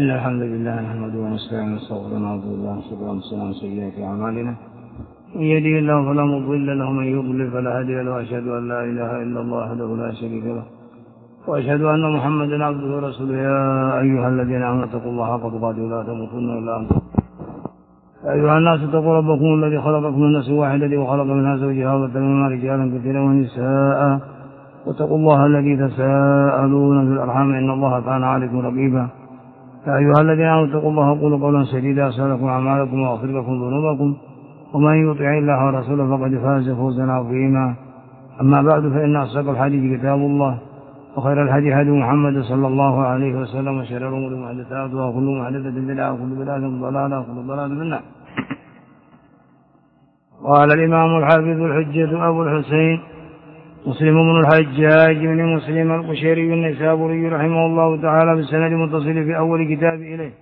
إن الحمد لله نحمده ونستعينه ونستغفره ونعوذ بالله من شرور أنفسنا ومن سيئات أعمالنا من يهده الله فلا مضل له ومن يضلل فلا هادي له وأشهد أن لا إله إلا الله وحده لا شريك له وأشهد أن محمدا عبده ورسوله يا أيها الذين آمنوا اتقوا الله حق تقاته ولا تموتن إلا أنتم يا أيها الناس اتقوا ربكم الذي خلقكم من نفس واحدة وخلق منها زوجها وبث منهما رجالا كثيرا ونساء واتقوا الله الذي تساءلون في الأرحام إن الله كان عليكم رقيبا يا أيها الذين آمنوا اتقوا الله وقولوا قولا سديدا يصلح لكم أعمالكم ويغفر لكم ذنوبكم ومن يطع الله ورسوله فقد فاز فوزا عظيما أما بعد فإن أصدق الحديث كتاب الله وخير الهدي هدي محمد صلى الله عليه وسلم وشر الأمور محدثاتها وكل محدثة بدعة وكل بدعة ضلالة وكل ضلالة في النار. قال الإمام الحافظ الحجة أبو الحسين مسلم بن الحجاج بن مسلم القشيري النيسابوري رحمه الله تعالى بالسند المتصل في أول كتاب إليه.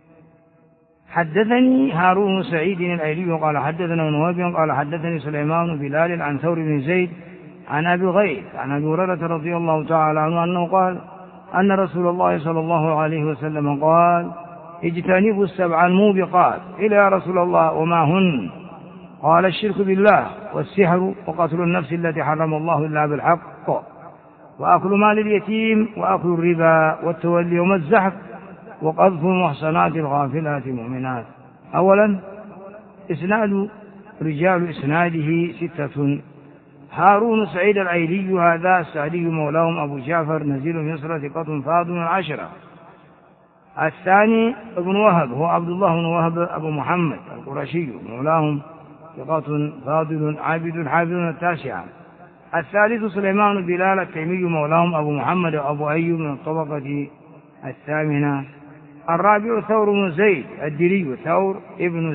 حدثني هارون سعيد الأيلي قال حدثنا ابن وهب قال حدثني سليمان بلال عن ثور بن زيد عن أبي غيث عن أبي هريرة رضي الله تعالى عنه أنه قال أن رسول الله صلى الله عليه وسلم قال اجتنبوا السبع الموبقات. إلى يا رسول الله وما هن؟ قال الشرك بالله والسحر وقتل النفس التي حرم الله إلا بالحق وأكل مال اليتيم وأكل الربا والتولي يوم الزحف وقذف المحصنات الغافلات المؤمنات. أولا إسناد رجال إسناده 6. هارون سعيد الأيلي هذا السعدي مولاهم أبو جعفر نزيل مصر ثقة فاضل 10. الثاني ابن وهب هو عبد الله بن وهب أبو محمد القرشي مولاهم ثقة فاضل عابد حافظ 9. الثالث سليمان بلال التيمي مولاهم أبو محمد أبو أيوب من الطبقة 8. الرابع ثور بن زيد الدلي ثور بن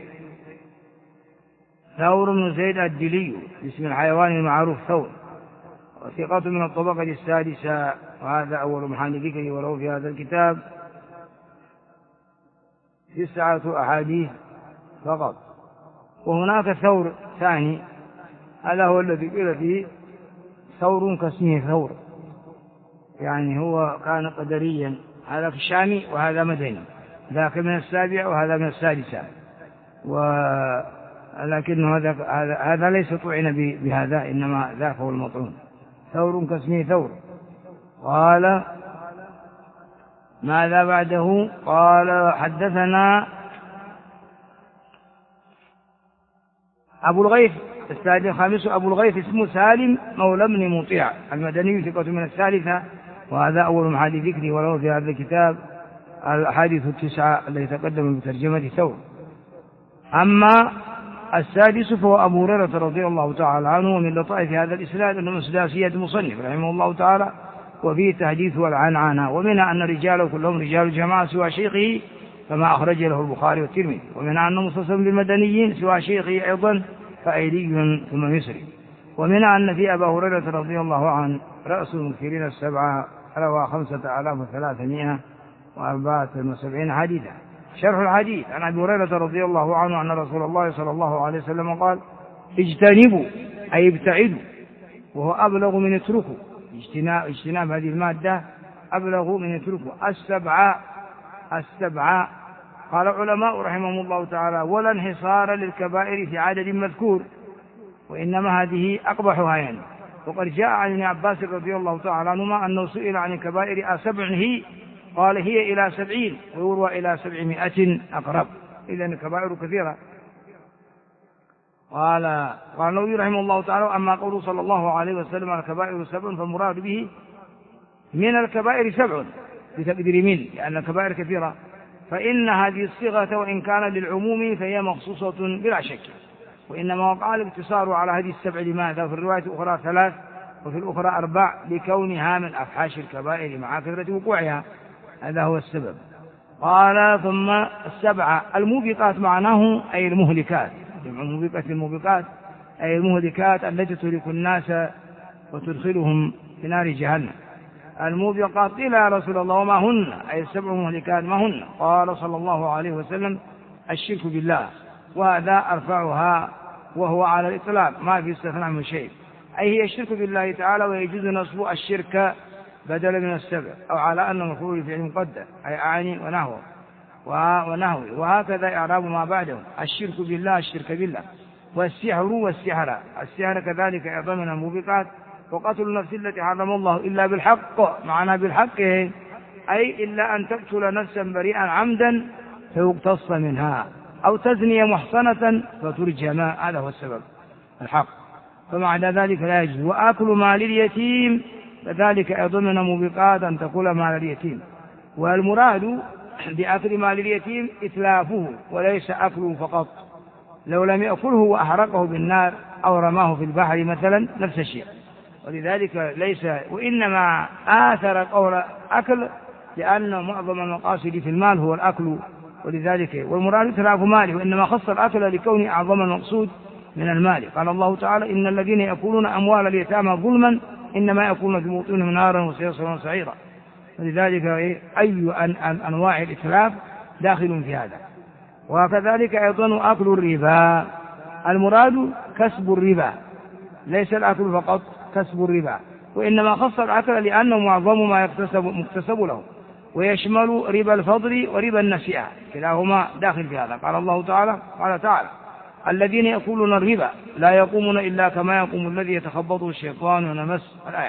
زيد الدلي اسم الحيوان المعروف ثور ثقة من الطبقة 6. وهذا أول محل ذكره وله في هذا الكتاب 9 أحاديث فقط. وهناك ثور ثاني هذا هو الذي قيل فيه ثور كاسمه ثور يعني هو كان قدريا هذا في الشام وهذا مدني ذاك من 7 وهذا من 6 ولكن هذا ليس طعن بهذا إنما ذاك هو المطعون ثور كاسمه ثور. قال ماذا بعده؟ قال حدثنا أبو الغيث السادس الخامس أبو الغيث اسمه سالم مولى بن مطيع المدني ثقة من 3. وهذا أول محل ذكره وله في هذا الكتاب الأحاديث 9 التي تقدم بترجمة ثور. أما السادس فهو أبو هريرة رضي الله تعالى عنه. ومن لطائف هذا الإسناد أنه سداسية المصنف رحمه الله تعالى وفيه التحديث والعنعنة ومنها أن رجاله كلهم رجال جماعة سوى شيخه كما أخرج له البخاري والترمذي. ومنها أنه مختص بالمدنيين سوى شيخه أيضا فأيلي ثم مصري. ومنها أن في أبا هريرة رضي الله عنه رأس المكثرين 7 روى 5374 حديثا. شرح الحديث عن أبي هريرة رضي الله عنه أن رسول الله صلى الله عليه وسلم قال اجتنبوا أي ابتعدوا وهو أبلغ من اتركوا. اجتناب هذه المادة أبلغ من اتركوا. 7 قال علماء رحمهم الله تعالى ولا انحصار للكبائر في عدد مذكور وإنما هذه أقبحها يعني. وقد جاء عن ابن عباس رضي الله تعالى عنهما أنه سئل عن الكبائر 7 هي قال هي إلى 70 ويروى إلى 700 أقرب. إذن الكبائر كثيرة. قال النووي رحمه الله تعالى أما قوله صلى الله عليه وسلم الكبائر 7 فالمراد به من الكبائر 7 بتقدير من لأن الكبائر كثيرة فإن هذه الصيغة وإن كان للعموم فهي مخصوصة بلا شك وإنما وقع الاقتصار على هذه 7 لماذا؟ في الرواية الأخرى 3 وفي الأخرى 4 لكونها من أفحاش الكبائر مع كثرة وقوعها. هذا هو السبب. قال ثم 7 الموبقات معناه أي المهلكات. الموبقات أي المهلكات التي تهلك الناس وتدخلهم في نار جهنم. الموبقات قيل يا رسول الله وما هن؟ أي 7 مهلكات ما هن؟ قال صلى الله عليه وسلم الشرك بالله وهذا أرفعها وهو على الإطلاق ما في استثناء من شيء أي هي الشرك بالله تعالى ويجوز نصب الشرك بدل من السبع، أو على أنه مفعول فعل مقدر أي أعني ونحوه. وهكذا إعراب ما بعده: الشرك بالله الشرك بالله، والسحر والسحر. السحر كذلك أيضا من الموبقات. وقتل النفس التي حرم الله إلا بالحق، معنى بالحق أي إلا أن تقتل نفسا بريئا عمدا فيقتص منها، أو تزني محصنة فترجم، هذا هو السبب الحق، فمعنى ذلك لا يجوز. وأكل مال اليتيم كذلك أيضا من الموبقات أن تأكل مال اليتيم، والمراد بأكل مال اليتيم إتلافه وليس أكله فقط. لو لم يأكله وأحرقه بالنار أو رماه في البحر مثلا نفس الشيء. ولذلك ليس، وإنما آثر قول أكل لأن معظم المقاصد في المال هو الأكل، ولذلك والمراد إتلاف ماله، وإنما خص الأكل لكون أعظم المقصود من المال. قال الله تعالى: إن الذين يأكلون أموال اليتامى ظلما إنما يأكلون في بطونهم نارا وسيصلون سعيرا. ولذلك أي أنواع الإتلاف داخل في هذا. وكذلك أيضا أكل الربا، المراد كسب الربا، ليس الأكل فقط، كسب الربا، وإنما خص الأكل لأنه معظم ما مكتسب له، ويشمل ربا الفضل وربا النسيئة، كلاهما داخل في هذا. قال الله تعالى: الذين يأكلون الربا لا يقومون إلا كما يقوم الذي يتخبطه الشيطان من المس، الآية.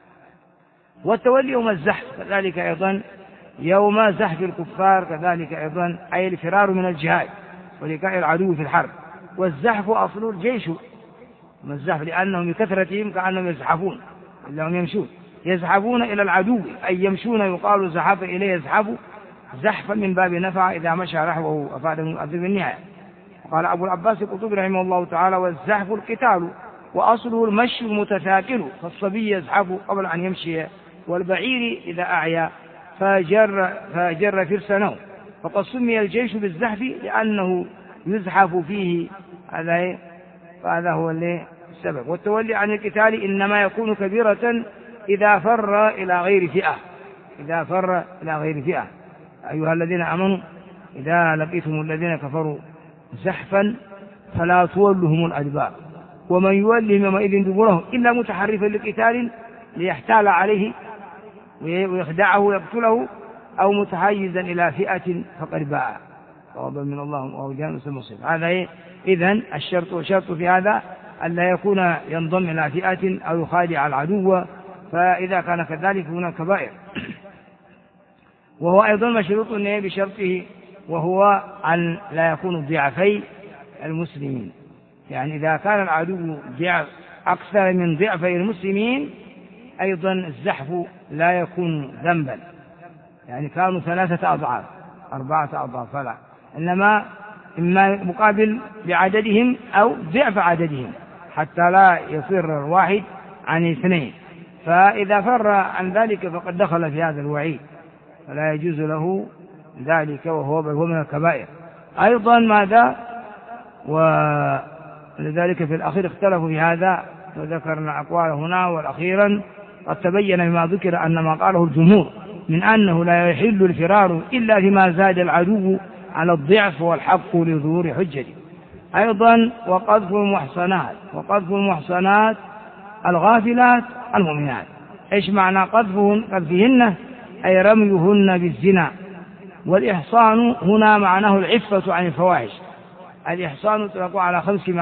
والتولي يوم الزحف كذلك أيضا يوم زحف الكفار، كذلك أيضا أي الفرار من الجهاد ولقاء العدو في الحرب. والزحف أصل الجيش، من الزحف لأنهم بكثرتهم كأنهم يزحفون إلا هم يمشون، يزحفون إلى العدو أي يمشون، يقال زحف إليه يزحف زحفا من باب نفع إذا مشى نحوه أفاد من أذب النهاية. قال أبو العباس القطبي رحمه الله تعالى: والزحف القتال وأصله المشي المتثاقل، فالصبي يزحف قبل أن يمشي، والبعير إذا أعيا فجر فرسنه، فقد سمي الجيش بالزحف لأنه يزحف فيه، هذا هو السبب. والتولي عن القتال إنما يكون كبيرة إذا فر إلى غير فئة، أيها الذين آمنوا إذا لقيتم الذين كفروا زحفا فلا تولهم الأدبار ومن يولهم يومئذ دبره إلا متحرفا لقتال ليحتال عليه ويخدعه ويقتله أو متحيزا إلى فئة فقد باع غضبا من الله أو جانس المصيب. هذا إذن الشرط في هذا أن لا يكون ينضم إلى فئة أو يخادع العدو، فإذا كان كذلك هناك كبائر. وهو أيضا مشروط بشرطه، وهو أن لا يكون ضعفي المسلمين، يعني إذا كان العدو ضعف أكثر من ضعفي المسلمين أيضا الزحف لا يكون ذنبا، يعني كانوا 3 أضعاف 4 أضعاف فلا، إنما إما مقابل بعددهم أو ضعف عددهم حتى لا يفر الواحد عن 2، فإذا فر عن ذلك فقد دخل في هذا الوعيد، فلا يجوز له ذلك، وهو من الكبائر أيضا. ماذا؟ ولذلك في الأخير اختلفوا في هذا وذكرنا أقوال هنا، والأخيرا قد تبين بما ذكر أن ما قاله الجمهور من أنه لا يحل الفرار إلا فيما زاد العدو على الضعف والحق لظهور حجته. أيضا وقذف المحصنات الغافلات المؤمنات. إيش معنى قذفهن؟ أي رميهن بالزنا. والإحصان هنا معناه العفة عن الفواحش. الإحصان تطلق على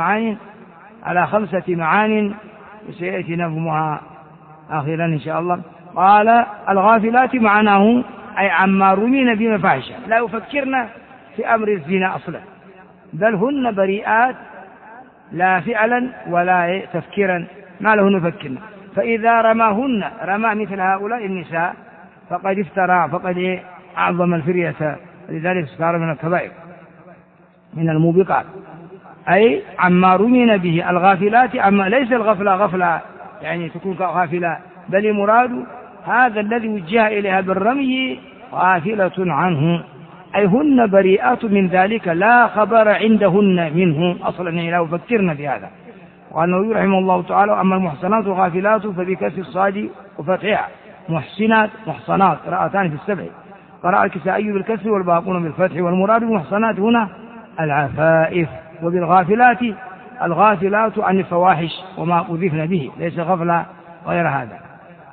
5 معان وسيأتي نظمها آخرا إن شاء الله. قال الغافلات معناه أي عما رمين بمفاحشة لا يفكرن في أمر الزنا أصلا، بل هن بريئات لا فعلا ولا تفكيرا، ما لهن يفكرن. فإذا رمى مثل هؤلاء النساء فقد افترى، فقد أعظم الفرية، لذلك صار من الكبائر من الموبقات، أي عما رمين به. الغافلات عما ليس الغفلة يعني تكون غافلة، بل المراد هذا الذي وجه إليها بالرمي غافلة عنه، أي هن بريئات من ذلك لا خبر عندهن منه أصلا، يعني لا يفكرن في هذا. وأنه رحمه الله تعالى: أما المحصنات الغافلات فبكسر الصاد وفتحها، محصنات قراءتان في 7، قراءة الكسائي بالكسر والباقون بالفتح. والمراد بالمحصنات هنا العفائف، وبالغافلات الغافلات عن الفواحش وما أذفن به، ليس غفلة غير هذا.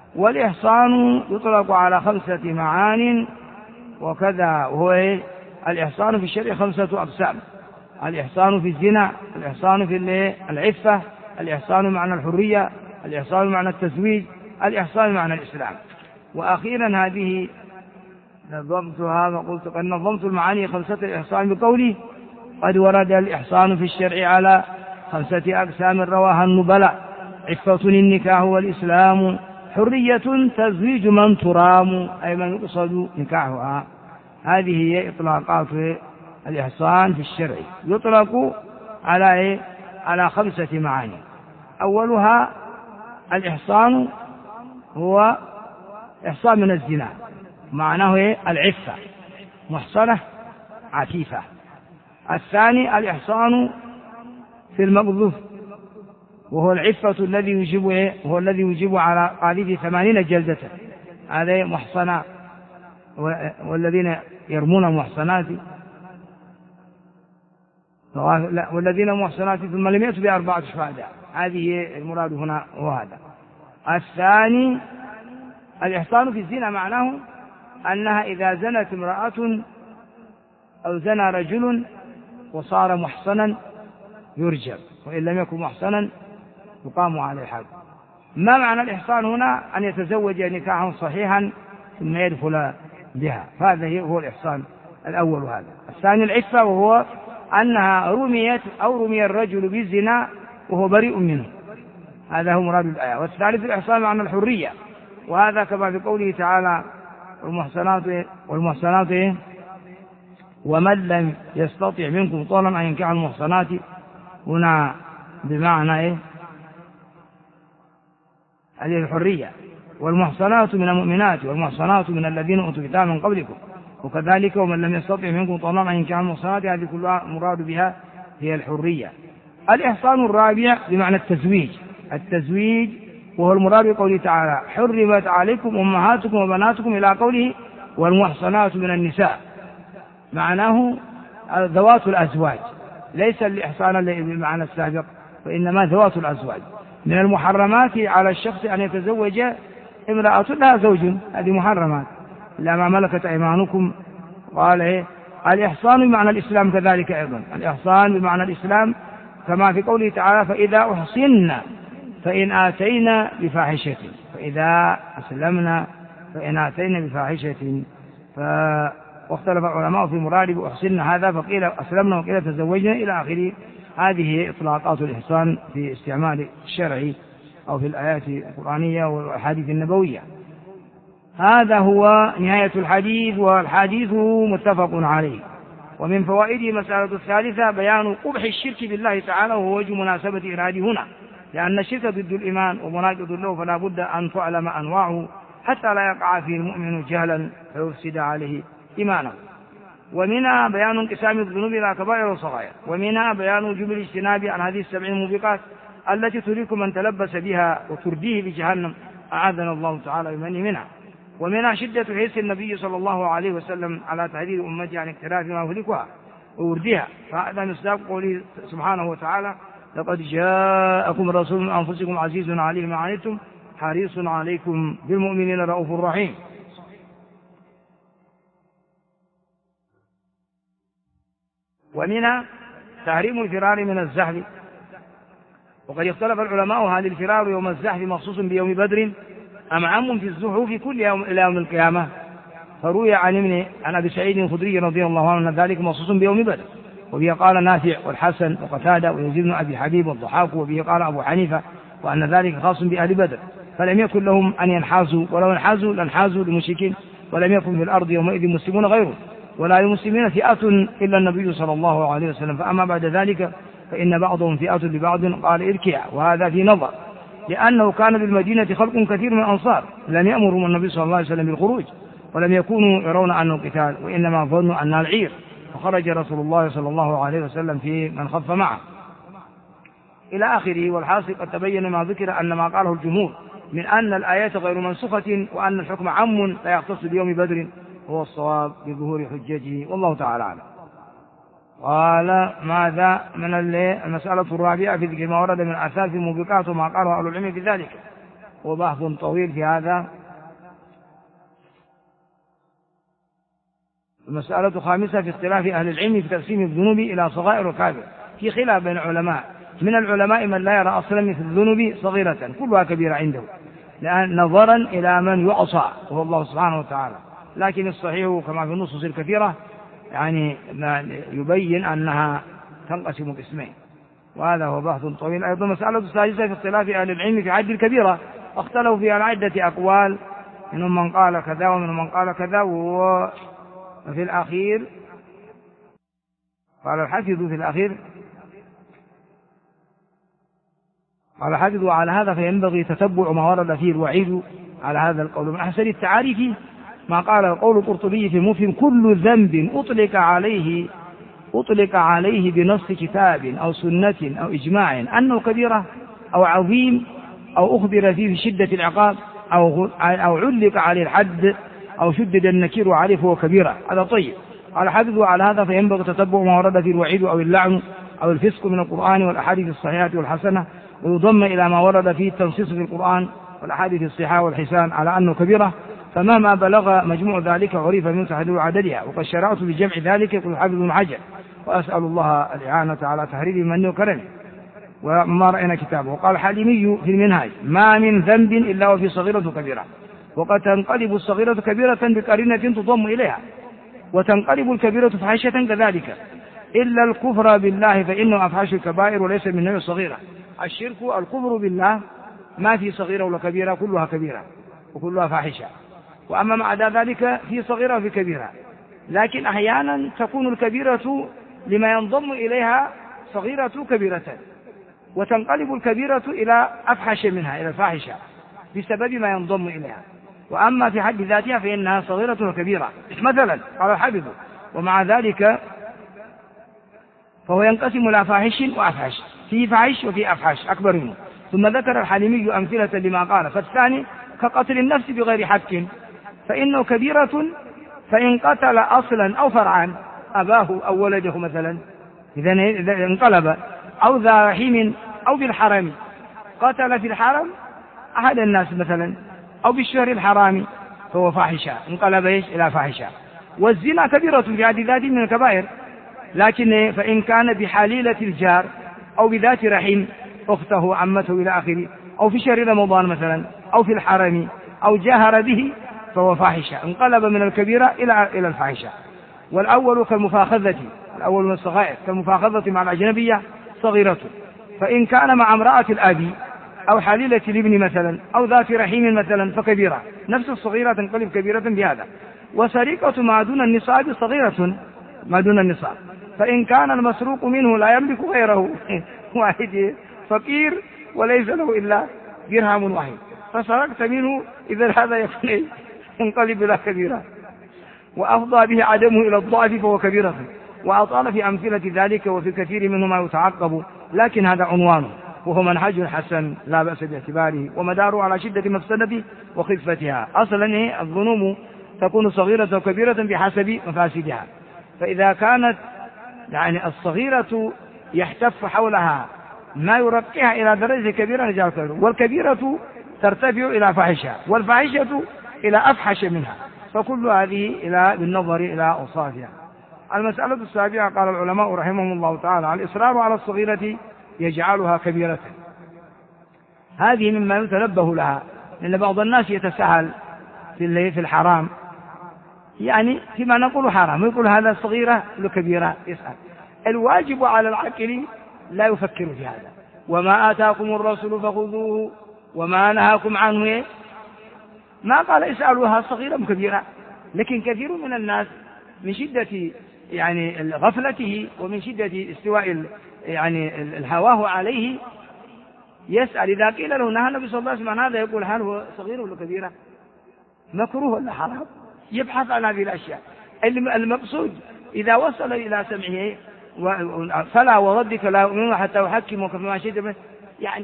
والإحصان يطلق على 5 معان وكذا، وهو الإحصان في الشرع 5 أقسام: الإحصان في الزنا، الإحصان في العفة، الإحصان معنى الحرية، الإحصان معنى التزويج، الإحصان معنى الإسلام. وأخيرا هذه نظمتها وقلت قد نظمت المعاني 5 الإحصان بقولي: قد ورد الإحصان في الشرع على 5 أقسام رواها النبلاء: عفة النكاح والإسلام، حرية تزويج من ترام أي من يقصد نكاحها. هذه هي إطلاقات الإحصان في الشرع، يطلق على 5 معاني. أولها الإحصان هو إحصان من الزنا، معناه العفة، محصنة عفيفة. الثاني الإحصان في المقذوف، وهو العفة الذي يجب على قاذف 80 جلدة، هذا محصنة. والذين يرمون المحصنات والذين محصنات ثم لم يأتوا ب4 شهداء، هذه المراد هنا. وهذا الثاني الإحصان في الزنا، معناه أنها إذا زنت امرأة أو زنى رجل وصار محصنا يرجم، وإن لم يكن محصنا يقام عليه الحد. ما معنى الإحصان هنا؟ أن يتزوج نكاحا صحيحا ثم يدخل بها، فهذا هو الإحصان الأول. هذا الثاني العفة، وهو أنها رميت أو رمي الرجل بالزنا وهو بريء منه، هذا هو مراد الآية. والثالث الإحصان معنى الحرية، وهذا كما في قوله تعالى: والمحصنات ومن لم يستطع منكم طولا أن ينكح المحصنات، هنا بمعنى الحرية. والمحصنات من المؤمنات والمحصنات من الذين أوتوا الكتاب من قبلكم، وكذلك ومن لم يستطع منكم طولا أن ينكح المحصنات، هذه كلها مراد بها هي الحرية. الإحصان الرابع بمعنى التزويج، وهو المراد بقوله تعالى: حرمت عليكم أمهاتكم وبناتكم، إلى قوله: والمحصنات من النساء، معناه ذوات الأزواج، ليس الإحصان الذي بالمعنى السابق، وإنما ذوات الأزواج. من المحرمات على الشخص أن يتزوج امرأة لها زوج، هذه محرمات، إلا ما ملكت أيمانكم. قال الإحصان بمعنى الإسلام كذلك أيضا، الإحصان بمعنى الإسلام كما في قوله تعالى: فإذا أحصن فإن آتينا بفاحشة، فإذا أسلمنا فإن آتينا بفاحشة. واختلف العلماء في مراد بأحصن هذا، فقيل أسلمنا وقيل تزوجنا إلى آخره. هذه إطلاقات الإحصان في استعمال الشرع أو في الآيات القرآنية والأحاديث النبوية. هذا هو نهاية الحديث، والحديث متفق عليه. ومن فوائده مسألة الثالثة بيان قبح الشرك بالله تعالى، وهو وجه مناسبة إرادة هنا، لأن الشرك ضد الإيمان ومناقض له، فلا بد أن تعلم أنواعه حتى لا يقع فيه المؤمن جهلا فيفسد عليه إيمانه. ومنها بيان انقسام الذنوب إلى كبائر وصغائر، ومنها بيان وجوب الاجتناب عن هذه 7 الموبقات التي تريك من تلبس بها وترديه بجهنم، أعاذنا الله تعالى بمن منها. ومنها شدة حرص النبي صلى الله عليه وسلم على تحذير أمته عن اقتراف ما يهلكها ووردها، فهذا مصداق قوله سبحانه وتعالى: لقد جاءكم رسول من أنفسكم عزيز عليه ما عنتم حريص عليكم بالمؤمنين رؤوف رحيم. ومنها تحريم الفرار من الزحف، وقد اختلف العلماء: هل الفرار يوم الزحف مخصوص بيوم بدر أم عام في الزحف كل يوم إلى يوم القيامة؟ فروي عن أبي سعيد الخدري رضي الله عنه أن ذلك مخصوص بيوم بدر، وبه قال نافع والحسن وقتادة ويزيد بن أبي حبيب والضحاك، وبه قال أبو حنيفة، وأن ذلك خاص بأهل بدر، فلم يكن لهم أن ينحازوا، ولو انحازوا لانحازوا لمشركين، ولم يكن في الأرض يومئذ مسلمون غيره، ولا للمسلمين فئة إلا النبي صلى الله عليه وسلم، فأما بعد ذلك فإن بعضهم فئة لبعض. قال اركع، وهذا في نظر، لأنه كان بالمدينة خلق كثير من الأنصار لم يأمرهم النبي صلى الله عليه وسلم بالخروج، ولم يكونوا يرون أنه قتال، وإنما ظنوا أنها العير، فخرج رسول الله صلى الله عليه وسلم في من خف معه إلى آخره. والحاصل قد تبين ما ذكر أن ما قاله الجمهور من أن الآيات غير منسوخة، وأن الحكم عام لا يختص بيوم بدر هو الصواب بظهور حجته، والله تعالى أعلم. قال ماذا من المسألة الرابعة في ذكر ما ورد من آثار في الموبقات وما قاله أهل العلم في ذلك. وبحث طويل في هذا. المسألة خامسة في اختلاف أهل العلم في تقسيم الذنوب إلى صغائر وكبائر. في خلاف بين العلماء، من العلماء من لا يرى أصلا مثل الذنوب صغيرة كلها كبيرة عنده، لأن نظرا إلى من يعصى وهو الله سبحانه وتعالى، لكن الصحيح كما في النصوص الكثيرة يعني يبين أنها تنقسم قسمين، وهذا هو بحث طويل. أيضا مسألة السادسة في اختلاف أهل العلم في عد الكبيرة، اختلفوا في عدة أقوال، منهم من قال كذا ومنهم من قال كذا، وفي الأخير قال الحافظ في الأخير قال حافظوا على هذا فينبغي تتبع ما ورد فيه الوعيد على هذا القول. من أحسن التعاريف ما قال قول القرطبي في المفهم: كل ذنب أطلق عليه بنص كتاب أو سنة أو إجماع أنه كبيرة أو عظيم أو أخبر فيه بشدة العقاب أو علق عليه الحد أو شدد النكير عليه فهو كبيرة. هذا طيب. قال حافظوا على هذا فينبغي تتبع ما ورد فيه الوعيد أو اللعن أو الفسق من القرآن والأحاديث الصحيحة والحسنة، ويضم إلى ما ورد فيه التنصيص في القرآن والأحاديث الصحيحة والحسان على أنه كبيرة، فمهما بلغ مجموع ذلك عرف من تحديد عددها. وقد شرعت بجمع ذلك يقول حافظ بن حجر، وأسأل الله الإعانة على تحرير من وكرمه وما رأينا كتابه. وقال الحليمي في المنهاج: ما من ذنب إلا وفي صغيرة كبيرة، وقد تنقلب الصغيرة كبيرة بقرينة تضم إليها، وتنقلب الكبيرة فحشة كذلك، إلا الكفر بالله فإنه أفحش الكبائر وليس من نوع الصغيرة. الشرك الكفر بالله ما في صغيرة ولا كبيرة، كلها كبيرة وكلها فاحشة. وأما مع ذلك في صغيرة وفي كبيرة، لكن أحيانا تكون الكبيرة لما ينضم إليها صغيرة كبيرة، وتنقلب الكبيرة إلى أفحش منها، إلى الفاحشة بسبب ما ينضم إليها. وأما في حد ذاتها فإنها صغيرة وكبيرة. مثلا قال الحافظ: ومع ذلك فهو ينقسم إلى فاحش وأفحش، في فاحش وفي أفحش أكبر منه. ثم ذكر الحليمي أمثلة لما قال: فالثاني كقتل النفس بغير حق فإنه كبيرة، فإن قتل أصلا أو فرعا أباه أو ولده مثلا، إذا انقلب، أو ذا رحيم أو بالحرم، قتل في الحرم أحد الناس مثلا أو بالشهر الحرام فهو فاحشة، انقلب إلى فاحشة. والزنا كبيرة في حد ذاته من الكبائر، لكن فإن كان بحليلة الجار أو بذات رحم أخته عمته إلى آخره، أو في شهر رمضان مثلا، أو في الحرم، أو جاهر به فهو فاحشة، انقلب من الكبيرة إلى الفاحشة. والأول كالمفاخذة، الأول من الصغائر كالمفاخذة مع الأجنبية صغيرة، فإن كان مع امرأة الأبي أو حليلة الابن مثلا أو ذات رحيم مثلا فكبيرة، نفس الصغيرة تنقلب كبيرة بهذا. وسرقة ما دون النصاب صغيرة، ما دون النصاب، فإن كان المسروق منه لا يملك غيره واحد فقير وليس له إلا درهم واحد فسرقت منه، إذا هذا يكون ينقلب إلى كبيرة، وأفضى به عدمه إلى الضعف فهو كبيرة. وأطال في أمثلة ذلك وفي كثير منه ما يتعقب، لكن هذا عنوانه وهو منهج حسن لا بأس باعتباره، ومداره على شدة مفسدته وخفتها. أصلا الذنوب تكون صغيرة وكبيرة بحسب مفاسدها، فإذا كانت يعني الصغيرة يحتف حولها ما يرقيها إلى درجة كبيرة نجعل كبيرة، والكبيرة ترتفع إلى فاحشة، والفاحشة إلى أفحش منها، فكل هذه بالنظر إلى أوصافها. المسألة السابعة قال العلماء رحمهم الله تعالى: الإصرار على الصغيرة يجعلها كبيرة. هذه مما يتنبه لها، لأن بعض الناس يتساهل في الحرام، يعني فيما نقول حرام يقول هذا صغيرة وكبيرة، يسأل. الواجب على العاقل لا يفكر في هذا: وما آتاكم الرسول فخذوه وما نهاكم عنه. ما قال اسألوها صغيرة وكبيرة، لكن كثير من الناس من شدة يعني غفلته ومن شدة استواء يعني الهواه عليه يسأل. إذا قيل له نهى النبي صلى الله عليه وسلم هذا يقول هل هو صغير ولا كبيرة، مكروه ولا حرام، يبحث عن هذه الأشياء. المقصود إذا وصل إلى سمعه فلا وربك لا يؤمنون حتى يحكموك فيما شئت، يعني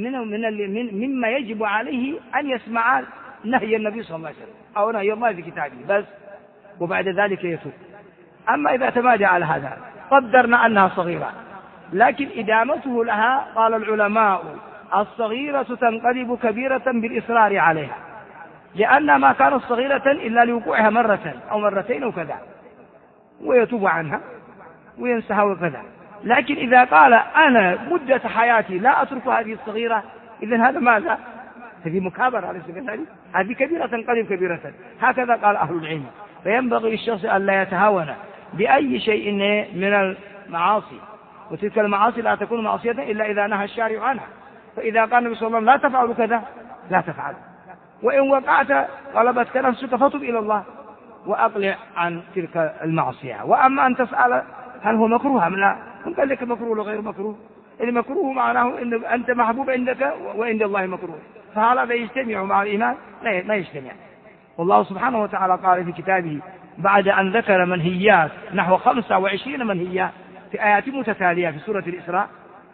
مما يجب عليه أن يسمع نهي النبي صلى الله عليه وسلم أو نهي الله في كتابه بس، وبعد ذلك يتوب. أما إذا تمادى على هذا قدرنا أنها صغيرة، لكن إدامته لها قال العلماء الصغيرة تنقلب كبيرة بالإصرار عليها، لأن ما كانت صغيرة إلا لوقوعها مرة أو مرتين أو كذا، ويتوب عنها وينسها وكذا. لكن إذا قال أنا مدة حياتي لا أترك هذه الصغيرة، إذن هذا ماذا؟ هذه مكابرة، أليس كذلك؟ هذه كبيرة تنقلب كبيرة، هكذا قال أهل العلم. فينبغي للشخص أن لا يتهاون بأي شيء من المعاصي، وتلك المعاصي لا تكون معصية إلا إذا نهى الشارع عنها. فإذا قال النبي صلى الله عليه وسلم لا تفعل كذا، لا تفعل، وإن وقعت غلبتك نفسك فتب إلى الله وأقلع عن تلك المعصية. وأما أن تسأل هل هو مكروه أم لا، هم قال لك مكروه ولا غير مكروه. المكروه معناه أن أنت محبوب عندك وعند الله مكروه، فهل هذا يجتمع مع الإيمان؟ لا، ما يجتمع. والله سبحانه وتعالى قال في كتابه بعد أن ذكر منهيات نحو 25 منهيات في آيات متتالية في سورة الإسراء: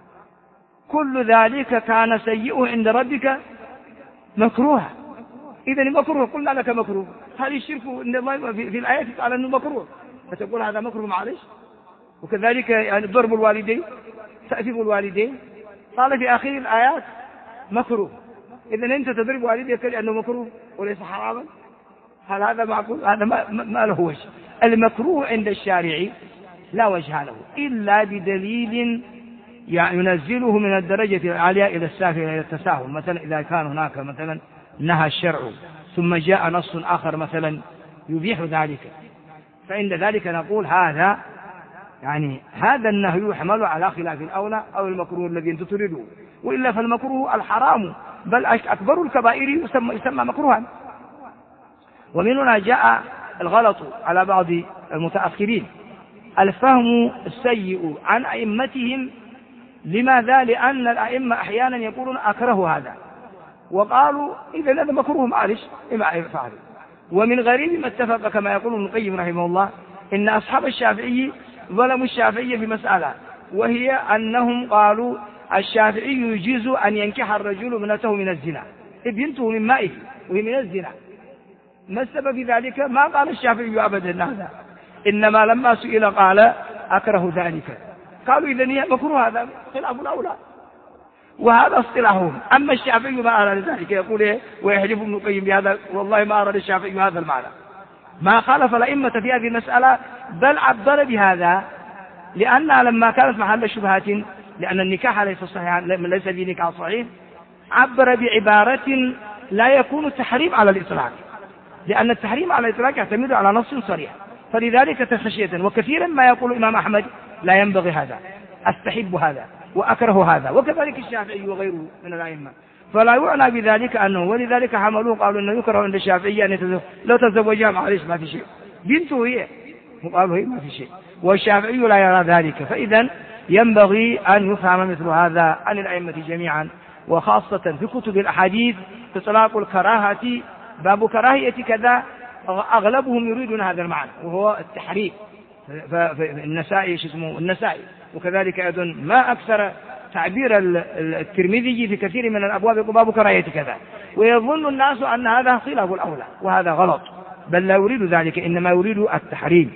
كل ذلك كان سيئه عند ربك مكروها. إذا المكروه قلنا لك مكروه، هل الشرك عند الله في الآيات قال أنه مكروه، فتقول هذا مكروه معلش. وكذلك يعني ضرب الوالدين، تأديب الوالدين، قال في آخر الآيات مكروه. إذا أنت تضرب والديك لأنه مكروه وليس حراما، هل هذا معقول؟ هذا ما له وجه. المكروه عند الشارع لا وجه له إلا بدليل يعني ينزله من الدرجة العالية إلى السافلة إلى التساهل. مثلا إذا كان هناك مثلا نهى الشرع ثم جاء نص آخر مثلا يبيح ذلك، فعند ذلك نقول هذا يعني هذا النهي يحمل على خلاف الأولى أو المكروه الذي أنت تريده، وإلا فالمكروه الحرام بل أكبر الكبائر يسمى مكروها. ومن هنا جاء الغلط على بعض المتأخرين، الفهم السيء عن أئمتهم. لماذا؟ لأن الأئمة أحيانا يقولون أكره هذا، وقالوا إذا هذا مكروه معلش إما يفعل. ومن غريب ما اتفق كما يقول ابن القيم رحمه الله إن أصحاب الشافعي ظلموا الشافعية في مسألة، وهي أنهم قالوا الشافعي يجيز أن ينكح الرجل ابنته من الزنا، ابنته من مائه وهي من الزنا. ما السبب في ذلك؟ ما قال الشافعي أبدا هذا، إنما لما سئل قال أكره ذلك. قالوا إذن هي مكروه، هذا خلاف الأولى، وهذا اصطلاحهم. أما الشافعي ما أراد ذلك، يقول إيه ويحلف ابن القيم بهذا والله ما أراد الشافعي هذا المعنى، ما خالف الأئمة في هذه المسألة بل عبر بهذا، لأنها لما كانت محل شبهات، لأن النكاح ليس صحيحا، ليس فيه نكاح صحيح، عبر بعبارة لا يكون التحريم على الإطلاق، لأن التحريم على الإطلاق يعتمد على نص صريح، فلذلك تخشية. وكثيرا ما يقول الإمام أحمد لا ينبغي هذا، أستحب هذا وأكره هذا، وكذلك الشافعي وغيره من الأئمة، فلا يعنى بذلك أنه، ولذلك حملوه قالوا أنه يكره عند الشافعي أن يتزوج، لو تزوجها معلش ما في شيء، بنته هي، وقالوا هي ما في شيء، والشافعي لا يرى ذلك. فإذا ينبغي أن يفهم مثل هذا عن الأئمة جميعا، وخاصة في كتب الأحاديث إطلاق الكراهة، باب كراهية كذا، أغلبهم يريدون هذا المعنى وهو التحريم. فالنسائي النسائي، وكذلك أيضا ما أكثر تعبير الترمذي في كثير من الأبواب باب كراهية كذا، ويظن الناس أن هذا خلاف الأولى، وهذا غلط، بل لا يريد ذلك، إنما يريد التحريم.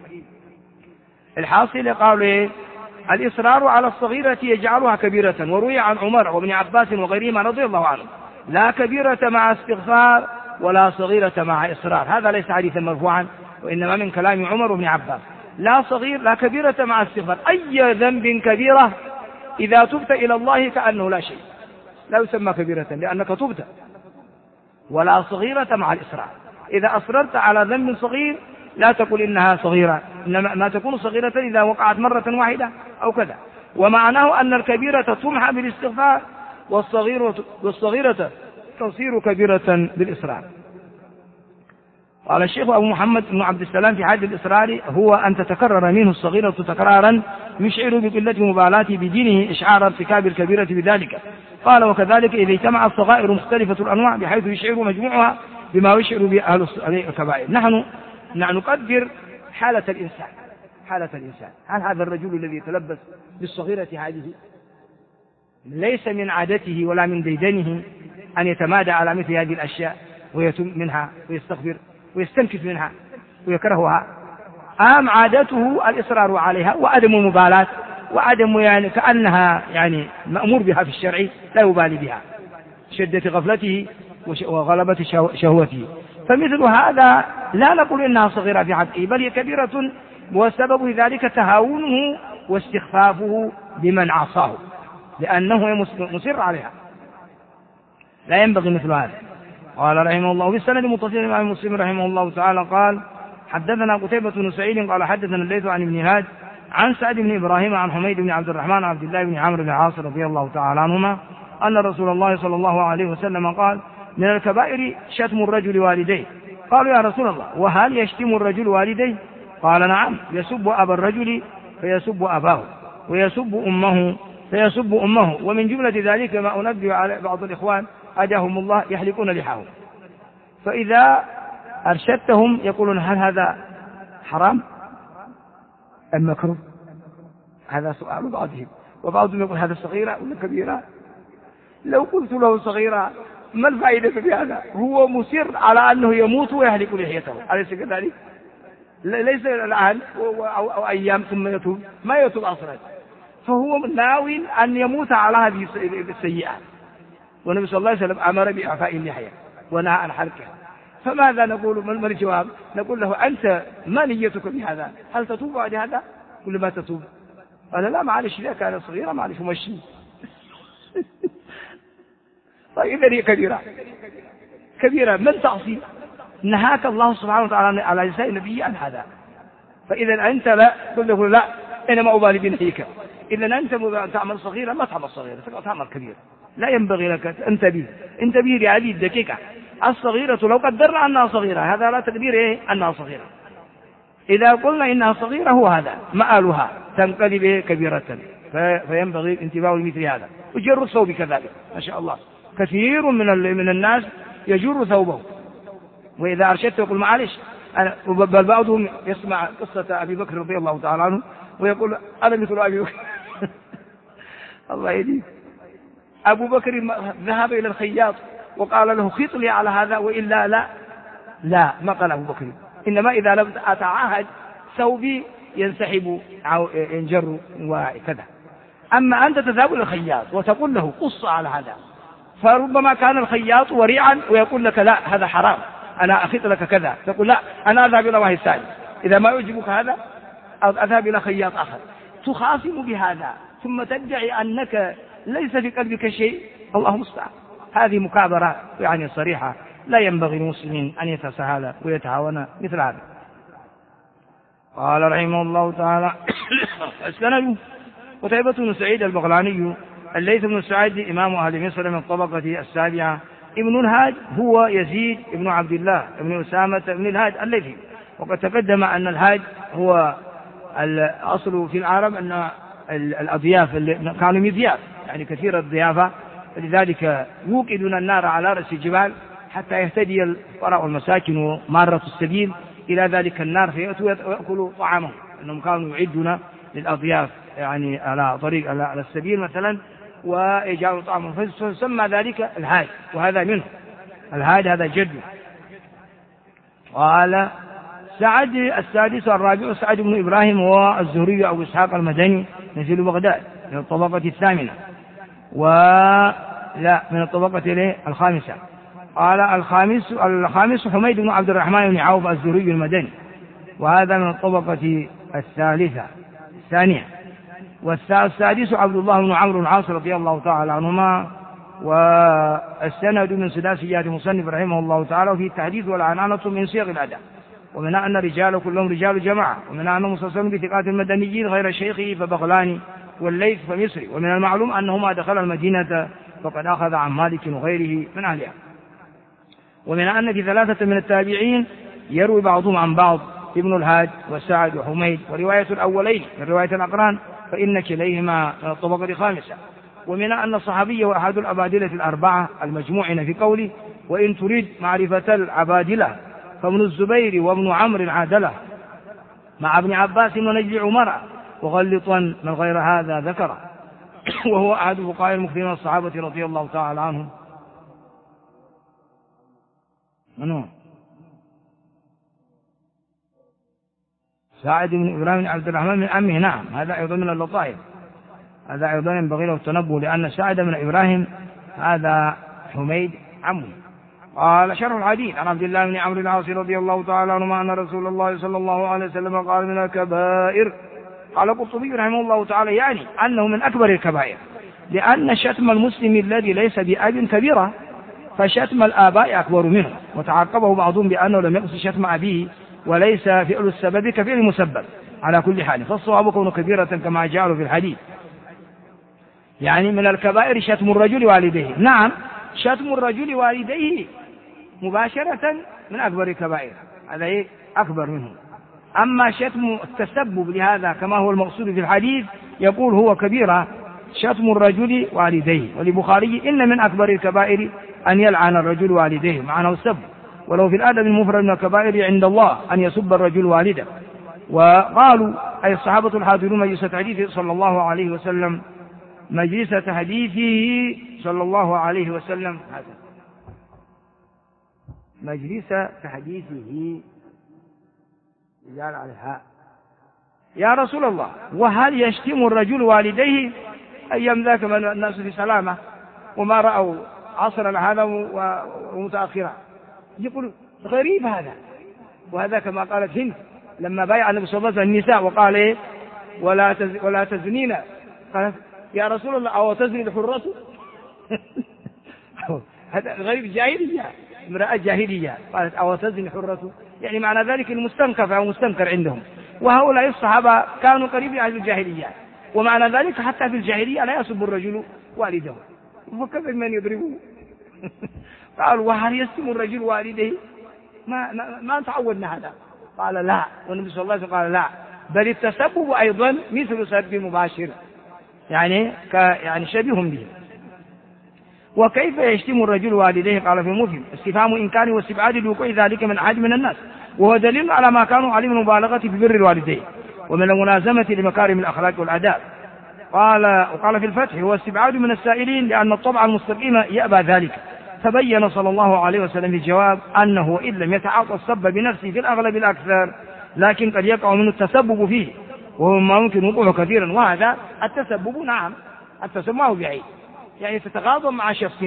الحاصل قالوا الإصرار على الصغيرة يجعلها كبيرة. وروي عن عمر وابن عباس وغيرهما رضي الله عنهم لا كبيرة مع استغفار ولا صغيرة مع إصرار. هذا ليس حديثا مرفوعا، وإنما من كلام عمر وابن عباس. لا كبيرة مع استغفار، أي ذنب كبيرة إذا تبت إلى الله كأنه لا شيء، لا يسمى كبيرة لأنك تبت. ولا صغيرة مع الإصرار، إذا أصررت على ذنب صغير لا تقول إنها صغيرة، إنما ما تكون صغيرة إذا وقعت مرة واحدة أو كذا. ومعناه أن الكبيرة تمحى بالاستغفار، والصغيرة تصير كبيرة بالإصرار. قال الشيخ أبو محمد بن عبد السلام في حد الإصرار هو أن تتكرر منه الصغيرة تكرارا يشعر بقلة مبالاته بدينه إشعار ارتكاب الكبيرة بذلك. قال وكذلك إذا اجتمع الصغائر مختلفة الأنواع بحيث يشعر مجموعها بما يشعر به أهل الكبائر. نحن نقدر حالة الإنسان، هل هذا الرجل الذي يتلبس بالصغيرة هذه ليس من عادته ولا من ديدنه أن يتمادى على مثل هذه الأشياء ويتم منها ويستغفر ويستنكف منها ويكرهها، أم عادته الإصرار عليها وعدم المبالاة وعدم يعني كأنها يعني مأمور بها في الشرع لا يبالي بها، شدة غفلته وغلبة شهوته. فمثل هذا لا نقول إنها صغيرة في حقه، بل هي كبيرة، وسبب ذلك تهاونه واستخفافه بمن عصاه، لأنه مصر عليها، لا ينبغي مثل هذا. قال رحمه الله: في السند متصل عن مسلم رحمه الله تعالى قال: حدثنا قتيبة بن سعيد قال حدثنا الليث عن ابن هاد عن سعد بن إبراهيم عن حميد بن عبد الرحمن عبد الله بن عمرو بن العاص رضي الله تعالى عنهما أن رسول الله صلى الله عليه وسلم قال: من الكبائر شتم الرجل والديه. قالوا: يا رسول الله، وهل يشتم الرجل والديه؟ قال: نعم، يسب أبا الرجل فيسب أباه، ويسب أمه فيسب أمه. ومن جملة ذلك ما أنبه على بعض الإخوان أجاهم الله يحلقون لحاهم، فإذا أرشدتهم يقولون: هل هذا حرام أم مكروه؟ هذا سؤال بعضهم، وبعضهم يقول: هذا صغيرة ولا كبيرة؟ لو قلت له صغيرة ما الفائدة في هذا؟ هو مصر على أنه يموت ويهلك لحيته، أليس كذلك؟ ليس الآن أو أيام ثم يتوب، ما يتوب أصلا، فهو ناوي أن يموت على هذه السيئات. والنبي صلى الله عليه وسلم أمر بإعفاء اللحية ونهى عن حلقها. فماذا نقول؟ ما الجواب؟ نقول له: أنت ما نيتك بهذا؟ هل تتوب بعد هذا؟ كل ما تتوب. قال: لا معلش، إذا كان صغيرة معلش مشي. طيب إذا هي كبيرة من تعصي؟ نهاك الله سبحانه وتعالى على لسان النبي عن هذا. فإذا أنت لا تقول له: لا، أنا ما أبالي بنهيك. إذا أنت تعمل صغيرة ما تعمل صغيرة، تعمل كبيرة. لا ينبغي لك انتبه لهذه الدقيقة. الصغيرة لو قدرنا أنها صغيرة، هذا لا تقدير أنها صغيرة. إذا قلنا إنها صغيرة هو هذا مآلها، تنقلب كبيرة. فينبغي الانتباه لمثل هذا. وجر الثوب كذلك، ما شاء الله كثير من الناس يجر ثوبه، وإذا أرشدته يقول: معلش. بل بعضهم يسمع قصة أبي بكر رضي الله تعالى عنه ويقول: أنا مثل أبي بكر. الله يهديك. أبو بكر ذهب إلى الخياط وقال له: خيط لي على هذا وإلا لا ما قال أبو بكر، إنما إذا لم أتعاهد ثوبي ينسحب أو ينجر وكذا. أما أنت تذهب إلى الخياط وتقول له: قص على هذا، فربما كان الخياط وريعا ويقول لك: لا، هذا حرام، أنا أخيط لك كذا. تقول: لا، أنا أذهب إلى واحد ثاني، إذا ما يعجبك هذا أذهب إلى خياط آخر. تخاصم بهذا ثم تدعي أنك ليس في قلبك شيء. الله المستعان. هذه مكابرة يعني صريحة، لا ينبغي للمسلمين أن يتساهل ويتهاون مثل هذا. قال رحمه الله تعالى: السند قتيبة بن سعيد البغلاني الليث بن سعيد إمام أهل مصر من الطبقة السابعة. ابن الهاد هو يزيد بن عبد الله بن أسامة بن الهاد الليثي. وقد تقدم أن الهاد هو الأصل في العرب أن الأضياف اللي كانوا مضياف، يعني كثير الضيافة، لذلك يوقدون النار على رأس الجبال حتى يهتدي الفقراء والمساكين ومارة السبيل إلى ذلك النار فيأتوا ويأكلوا طعامهم، أنهم كانوا يعدون للأضياف يعني على طريق على السبيل مثلا ويجعلوا طعامهم، فسمى ذلك الهاد، وهذا منه. الهاد هذا جد. قال: سعد السادس الرابع سعد بن إبراهيم والزهري أو إسحاق المدني نزيل بغداد من الطبقة الثامنة، ولا من الطبقة الخامسة. قال: الخامس حميد بن عبد الرحمن بن عوف الزهري المدني، وهذا من الطبقة الثانية. والسادس عبد الله بن عمرو بن العاص رضي الله تعالى عنهما. والسند من سداسيات مصنف رحمه الله تعالى في التحديث والعنانة من صيغ الأداء، ومنها أن رجال كلهم رجال جماعة، ومنها أنه متصل بثقات المدنيين غير شيخه فبغلاني والليث فمصري. ومن المعلوم أنهما دخل المدينة فقد أخذ عن مالك وغيره من أهلها. ومن أن في ثلاثة من التابعين يروي بعضهم عن بعض: ابن الهاد وسعد وحميد. ورواية الأولين من رواية الأقران فإن كليهما من الطبقة الخامسة. ومن أن الصحابي وأحد الأبادلة الأربعة المجموعين في قوله: وإن تريد معرفة العبادلة فابن الزبير وابن عمرو عادلة مع ابن عباس ونجل عمر، وغلطا من غير هذا ذكر. وهو أحد فقهاء المكثرين من الصحابة رضي الله تعالى عنهم. منو؟ سعد بن إبراهيم بن عبد الرحمن من أمه، نعم، هذا أيضا من اللطائف. هذا أيضا ينبغي له التنبه، لأن سعد بن إبراهيم هذا حميد عمه. قال شرح الحديث عن عبد الله بن عمرو العاص رضي الله تعالى عنهما أن رسول الله صلى الله عليه وسلم قال من الكبائر. قال القرطبي رحمه الله تعالى يعني أنه من أكبر الكبائر، لأن شتم المسلم الذي ليس بأب كبيرة، فشتم الآباء أكبر منه. وتعقبه بعضهم بأنه لم يقصد شتم أبيه وليس فعل السبب كفعل المسبب. على كل حال فالصواب كون كبيرة كما جاء في الحديث. يعني من الكبائر شتم الرجل والديه. نعم شتم الرجل والديه مباشرة من أكبر الكبائر، هذا أكبر منه. أما شتم التسبب لهذا كما هو المقصود في الحديث يقول هو كبيرة شتم الرجل والديه. ولبخاري إن من أكبر الكبائر أن يلعن الرجل والديه، معناه السب. ولو في الأدب المفرد من الكبائر عند الله أن يسب الرجل والده. وقالوا أي الصحابة الحاضرون مجلس حديثه صلى الله عليه وسلم، مجلس حديثه صلى الله عليه وسلم، هذا مجلس حديثه رجال عليها. يا رسول الله وهل يشتم الرجل والديه؟ أيام ذاك من الناس في سلامة وما رأوا عصرا هذا ومتأخرا، يقول غريب هذا. وهذا كما قالت هند لما بايع النبي صلى الله عليه وسلم النساء وقال إيه ولا تزنين، قالت يا رسول الله أو تزني الحرة؟ هذا غريب جاهلية، امرأة جاهلية قالت أو تزني الحرة، يعني معنى ذلك المستنكف أو مستنكر عندهم. وهؤلاء الصحابة كانوا قريبين أهل الجاهلية، ومعنى ذلك حتى في الجاهلية لا يسب الرجل والده، فكيف من يضربه؟ قال وهل يسب الرجل والده؟ ما تعودنا هذا. قال لا، والنبي صلى الله عليه وسلم قال لا، بل التسبب أيضا مثل سب مباشر، يعني شبيه به. وكيف يشتم الرجل والديه؟ قال في مسلم استفهام إنكار واستبعاد لوقوع ذلك من أحد من الناس، وهو دليل على ما كانوا عليه من المبالغة في بر الوالدين ومن الملازمة لمكارم الأخلاق والآداب. وقال في الفتح هو استبعاد من السائلين لأن الطبع المستقيم يأبى ذلك. فبين صلى الله عليه وسلم في الجواب أنه إن لم يتعاطى السب بنفسه في الأغلب الأكثر، لكن قد يقع منه التسبب فيه وهو ما ممكن وقوعه كثيرا. وهذا التسبب نعم التسبب ما هو بعيد، يعني تتغاضى مع شخص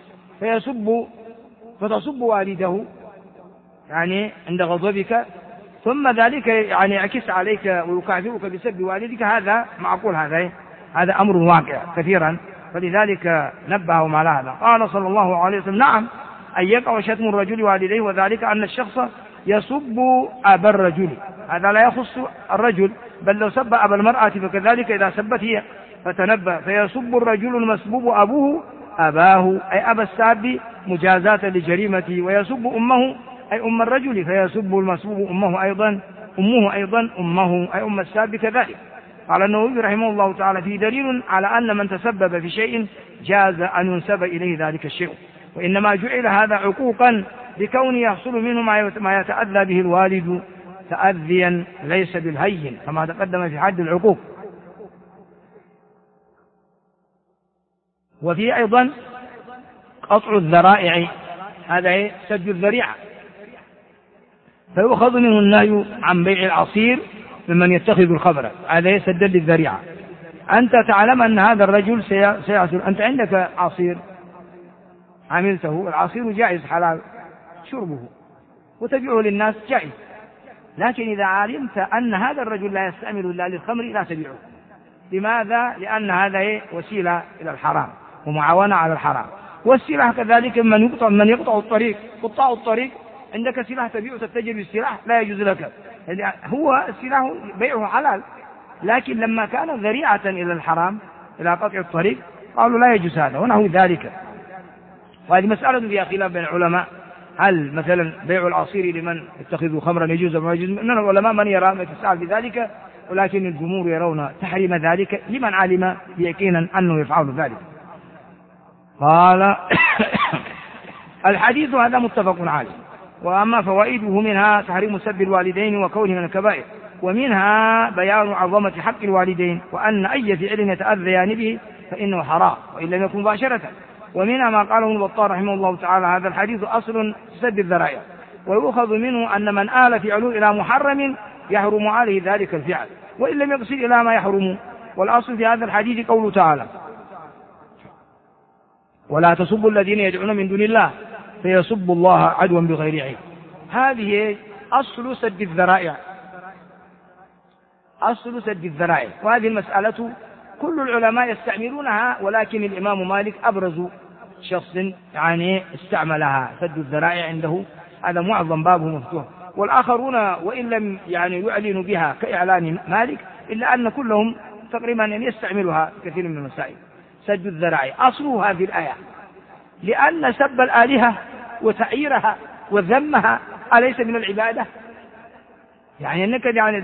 فتصب والده يعني عند غضبك، ثم ذلك يعني يعكس عليك ويكافئك بسب والدك، هذا معقول، هذا أمر واقع كثيرا، فلذلك نبههم على هذا. قال صلى الله عليه وسلم نعم أن يقع شتم الرجل والديه، وذلك أن الشخص يسب أبا الرجل، هذا لا يخص الرجل، بل لو سب أبا المرأة فكذلك إذا سبت هي فتنبه، فيسب الرجل المسبوب أبوه أباه أي أبا الساب مجازاة لجريمته، ويسب أمه أي أم الرجل، فيسب المسبوب أمه أيضا أمه أي أم الساب كذلك. قال النووي رحمه الله تعالى فيه دليل على أن من تسبب في شيء جاز أن ينسب إليه ذلك الشيء، وإنما جعل هذا عقوقا بكون يحصل منه ما يتأذى به الوالد تأذيا ليس بالهين كما تقدم في حد العقوق. وفي أيضا قطع الذرائع، هذا سد الذريعة، فيؤخذ منه النهي عن بيع العصير ممن يتخذ الخبر، هذا سد للذريعة. أنت تعلم أن هذا الرجل سيعصر، أنت عندك عصير عملته، العصير جائز حلال شربه وتبيعه للناس جائز، لكن إذا علمت أن هذا الرجل لا يستعمل إلا للخمر لا تبيعه. لماذا؟ لأن هذا وسيلة إلى الحرام ومعاونة على الحرام. والسلاح كذلك من يقطع الطريق، قطاع الطريق عندك سلاح تبيع تتجر بالسلاح لا يجوز لك، هو السلاح بيعه حلال، لكن لما كان ذريعة إلى الحرام إلى قطع الطريق قالوا لا يجوز هذا ونحو ذلك. وهذه مسألة فيها خلاف بين العلماء، هل مثلا بيع العصير لمن يتخذ خمرا يجوز أو ما يجوز؟ من العلماء من يرى ما يتساءل بذلك، ولكن الجمهور يرون تحريم ذلك لمن علم بيقينا أنه يفعل ذلك. قال الحديث هذا متفق عليه. وأما فوائده منها تحريم سب الوالدين وكونه من الكبائر، ومنها بيان عظمة حق الوالدين وأن أي فعل يتأذيان به فإنه حرام وإن لم يكن مباشرة. ومنها ما قاله ابن بطال رحمه الله تعالى هذا الحديث أصل سد الذرائع، ويؤخذ منه أن من آل فعله إلى محرم يحرم عليه ذلك الفعل وإن لم يقصد إلى ما يحرم، والأصل في هذا الحديث قوله تعالى: ولا تسبوا الذين يدعون من دون الله فيسبوا الله عدوا بغير علم. هذه أصل سد الذرائع، أصل سد الذرائع. وهذه المسألة كل العلماء يستعملونها، ولكن الإمام مالك أبرز شخص يعني استعملها. سد الذرائع عنده هذا معظم بابه مفتوح، والآخرون وإن لم يعني يعلنوا بها كإعلان مالك إلا أن كلهم تقريبا يستعملها في كثير من المسائل. سد الذرائع أصله هذه الآية، لأن سب الآلهة وتعييرها وذمها أليس من العبادة؟ يعني أنك يعني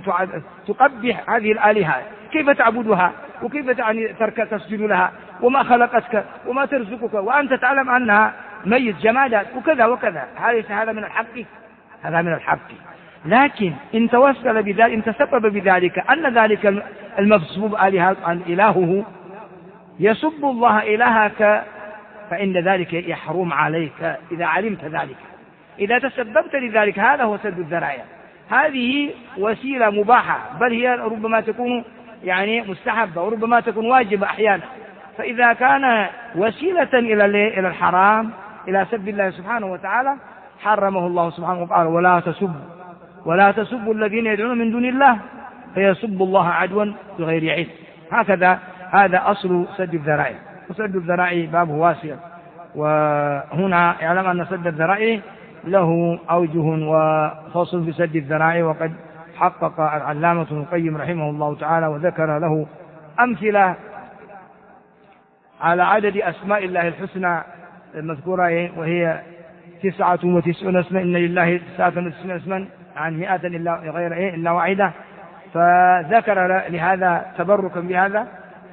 تقبح هذه الآلهة، كيف تعبدها وكيف يعني تسجد لها وما خلقتك وما ترزقك وأنت تعلم أنها ميت جمادات وكذا وكذا. هذا من الحق، هذا من الحق. لكن إن توسل بذلك، إن تسبب بذلك أن ذلك المسبوب إلهه يسب الله إلهك، فإن ذلك يحرم عليك إذا علمت ذلك، إذا تسببت لذلك. هذا هو سد الذرائع. هذه وسيلة مباحة، بل هي ربما تكون يعني مستحبة وربما تكون واجبة أحيانا. فإذا كان وسيلة إلى الحرام، إلى سب الله سبحانه وتعالى، حرمه الله سبحانه وتعالى: ولا تسبوا الذين يدعون من دون الله فيسبوا الله عدوا بغير علم. هكذا هذا أصل سد الذرائع. وسد الذرائع بابه واسع، وهنا يعلم أن سد الذرائع له أوجه وفصل في سد الذرائع، وقد حقق العلامة ابن القيم رحمه الله تعالى وذكر له أمثلة على عدد أسماء الله الحسنى المذكورة، وهي 99 اسما، إن لله 99 اسما عن 100 إلا واحدة. فذكر لهذا تبركا بهذا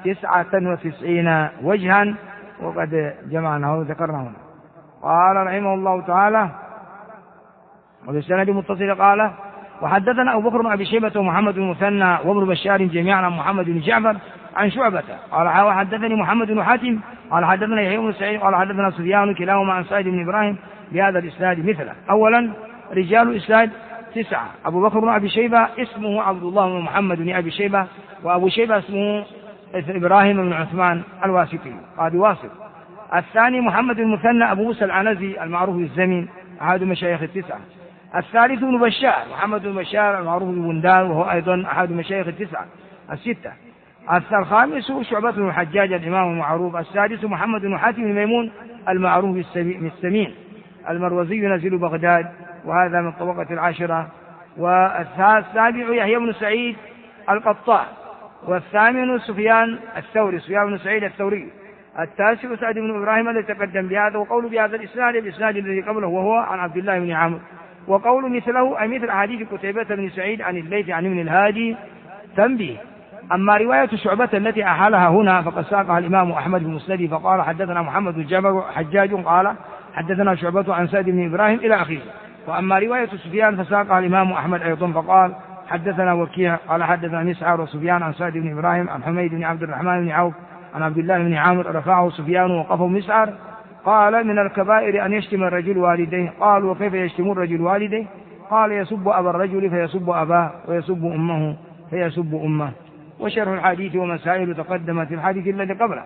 99 وجها، وقد جمعناه وذكرناه هنا. قال رحمه الله تعالى: وبالسند متصل قال: وحدثنا أبو بكر بن أبي شيبة ومحمد بن المثنى وابن بشار جميعا عن محمد بن جعفر عن شعبة قال: وحدثني محمد بن حاتم قال حدثنا يحيى بن سعيد قال حدثنا سفيان كلاهما عن سعيد بن إبراهيم بهذا الإسناد مثله. أولا رجال الإسناد 9: أبو بكر بن أبي شيبة اسمه عبد الله بن محمد بن أبي شيبة، وأبو شيبة اسمه إبراهيم بن عثمان الواسطي قاضي واسط. الثاني محمد بن المثنى أبو موسى العنزي المعروف بالزمين أحد مشايخ 9. الثالث بن بشار محمد بن بشار المعروف ببندان وهو أيضا أحد مشايخ 6. الخامس شعبة بن الحجاج الإمام المعروف. السادس محمد بن حاتم بن ميمون المعروف بالسمين المروزي نزيل بغداد، وهذا من طبقة 10. والسابع يحيى بن سعيد القطان. والثامن سفيان بن سعيد الثوري. التاسع سعد بن إبراهيم الذي تقدم بهذا، وقول بهذا الإسناد الذي قبله وهو عن عبد الله بن عامر، وقول مثله أي مثل حديث قتيبة بن سعيد عن الليث عن ابن الهادي تنبيه. أما رواية شعبة التي أحالها هنا فقد ساقها الإمام أحمد بن مسند فقال: حدثنا محمد بن جعفر حجاج قال حدثنا شعبة عن سعد بن إبراهيم إلى آخره. وأما رواية سفيان فساقها الإمام أحمد أيضا فقال: حدثنا وكيع قال حدثنا مسعر وسفيان عن سعد بن إبراهيم عن حميد بن عبد الرحمن بن عوف عن عبد الله بن عامر رفعه سفيان ووقفه مسعر قال: من الكبائر أن يشتم الرجل والديه. قال: وكيف يشتم الرجل والديه؟ قال: يسب أبا الرجل فيسب أباه، ويسب أمه فيسب أمه. وشرح الحديث ومسائل تقدمت في الحديث الذي قبله.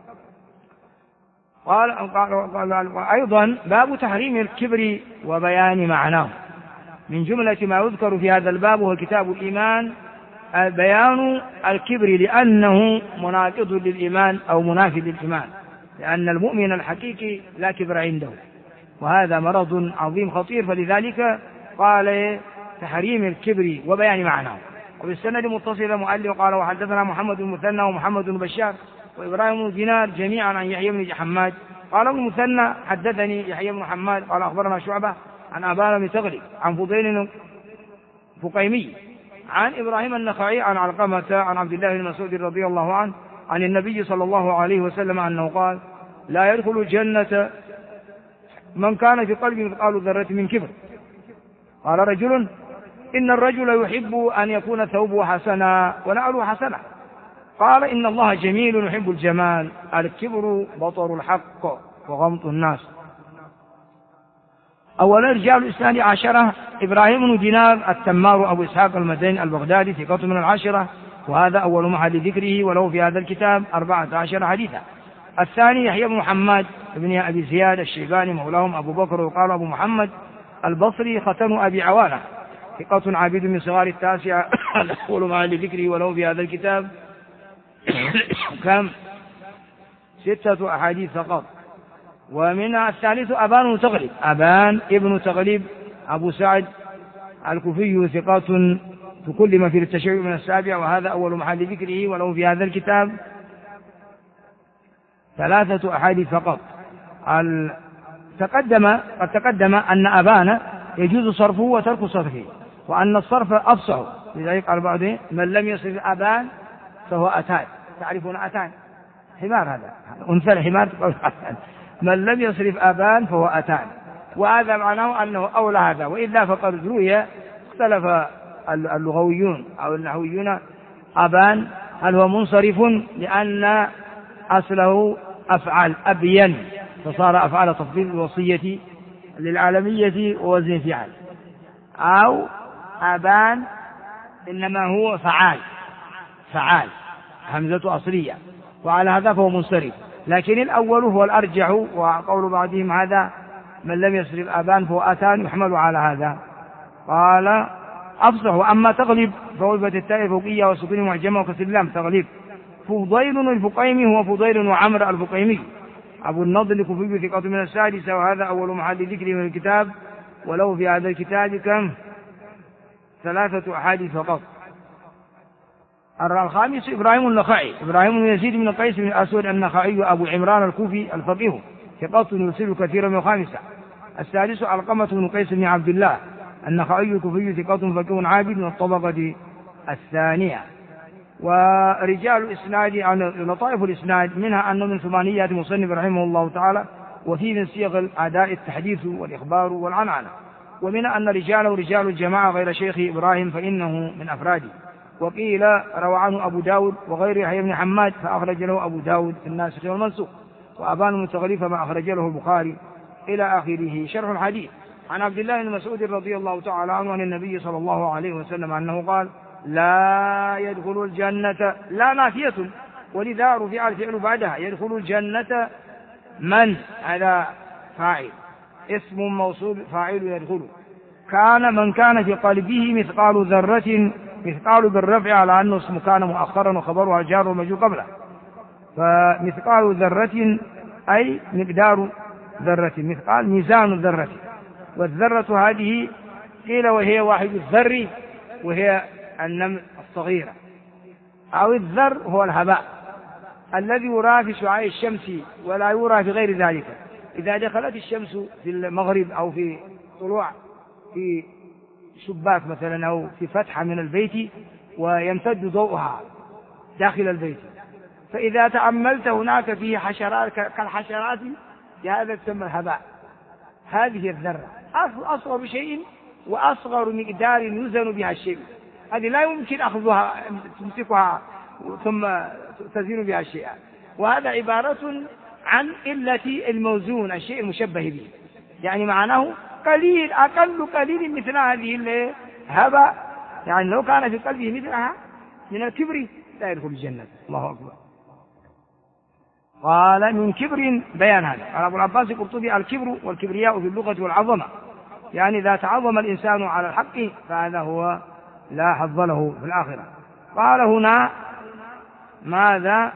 قال أيضا: باب تحريم الكبر وبيان معناه. من جملة ما يذكر في هذا الباب هو كتاب الإيمان بيان الكبر، لأنه مناقض للإيمان أو منافي للإيمان، لأن المؤمن الحقيقي لا كبر عنده، وهذا مرض عظيم خطير. فلذلك قال: تحريم الكبر وبيان معناه. وبالسند متصل مؤلف قال: وحدثنا محمد بن المثنى ومحمد بن بشار وإبراهيم بن دينار جميعا عن يحيى بن حماد قال ابن المثنى: حدثني يحيى بن حماد قال أخبرنا شعبة عن أبان بن تغلب عن فضيل فقيمي عن إبراهيم النخعي عن علقمة عن عبد الله بن مسعود رضي الله عنه عن النبي صلى الله عليه وسلم أنه قال: لا يدخل الجنة من كان في قلبه مثقال ذرة من كبر. قال رجل: إن الرجل يحب أن يكون ثوبه حسنا ونعله حسنا. قال: إن الله جميل يحب الجمال. الكبر بطر الحق وغمط الناس. أولا رجال الإسناد 10: إبراهيم بن دينار التمار أبو إسحاق المدني البغدادي ثقة من 10، وهذا أول محل ذكره، وله في هذا الكتاب 14 حديثا. الثاني يحيى بن محمد بن أبي زياد الشيباني مولاهم أبو بكر، وقال أبو محمد البصري ختن أبي عوانة، ثقة عابد من صغار التاسعة، أول محل ذكره، وله في هذا الكتاب كم 6 أحاديث فقط. ومن الثالث أبان تغلب، أبان ابن تغلب أبو سعد الكوفي، ثقة تكلم في التشيع من 7، وهذا أول محل ذكره، وله في هذا الكتاب 3 أحاديث فقط. قد تقدم أن أبان يجوز صرفه وترك صرفه، وأن الصرف أفصح، لذلك قال بعض من لم يصرف أبان فهو أتان. تعرفون أتان؟ حمار، هذا أنثى الحمار، من لم يصرف أبان فهو أتان، وهذا معناه أنه أولى هذا. وإلا فقد روي اختلف اللغويون أو النحويون أبان هل هو منصرف لأن أصله أفعال أبين، فصار أفعال تفضيل الوصية للعالمية ووزن فعل، أو أبان إنما هو فعال همزة أصلية، وعلى هذا فهو منصرف. لكن الأول هو الأرجح، وقول بعضهم هذا من لم يصرف أبان فهو أتان يحمل على هذا. قال أفصح. وأما تغلب فوجبت التاء فوقية والسكون معجمة وكسر اللام تغلب. فضيل الفقيمي هو فضيل وعمر الفقيمي أبو النضر الكوفي، ثقة من 6، وهذا أول محل ذكره من الكتاب، ولو في هذا الكتاب كم 3 أحاديث فقط. الخامس إبراهيم النخعي، إبراهيم بن يزيد بن قيس بن الأسود النخعي أبو عمران الكوفي الفقيه، ثقة يرسل كثيرا من 5. السادس علقمة بن قيس بن عبد الله النخعي الكوفي، ثقة فقيه عابد من الطبقة الثانية. ورجال الإسناد عن لطائف الإسناد منها أنه من ثمانيات مصنف رحمه الله تعالى، وفيه من صيغ الأداء التحديث والإخبار والعنعنة، ومنها أن رجاله رجال الجماعة غير شيخ إبراهيم فإنه من أفراده. وقيل روى عنه أبو داود وغير يحيى بن حماد فأخرج له أبو داود في الناسخ والمنسوخ، وأبان المتغلف ما أخرج له البخاري إلى آخره. شرح الحديث. عن عبد الله بن مسعود رضي الله تعالى عنه عن النبي صلى الله عليه وسلم أنه قال لا يدخل الجنة، لا نافية، ولذا رفع الفعل بعدها، يدخل الجنة من، هذا فاعل اسم موصول فاعل يدخل، كان من كان في قلبه مثقال ذرة، مثقال بالرفع على أنه اسم كان مؤخرا وخبرها جار ومجرور قبله، فمثقال ذرة أي مقدار ذرة، مثقال ميزان الذرة، والذرة هذه قيل وهي واحد الذر وهي النمل الصغيرة، أو الذر هو الهباء الذي يرى في شعاع الشمس ولا يرى في غير ذلك. إذا دخلت الشمس في المغرب أو في طلوع في شباك مثلا أو في فتحة من البيت ويمتد ضوءها داخل البيت، فإذا تأملت هناك فيه حشرات كالحشرات، هذا تسمى الهباء. هذه الذرة أصغر شيء وأصغر مقدار يوزن بها الشيء، هذه لا يمكن أخذها تمسكها ثم تزين بها الشيء، وهذا عبارة عن إلة الموزون، الشيء المشبه به، يعني معناه قليل، أقل قليل مثل هذه الهباء، يعني لو كان في قلبه مثلها من الكبر لا يدخل الجنة. الله أكبر. قال من كبر بيان هذا. قال أبو العباس القرطبي الكبر والكبرياء في اللغة والعظمة، يعني إذا تعظم الإنسان على الحق فهذا هو لا حظ له في الآخرة. قال هنا ماذا؟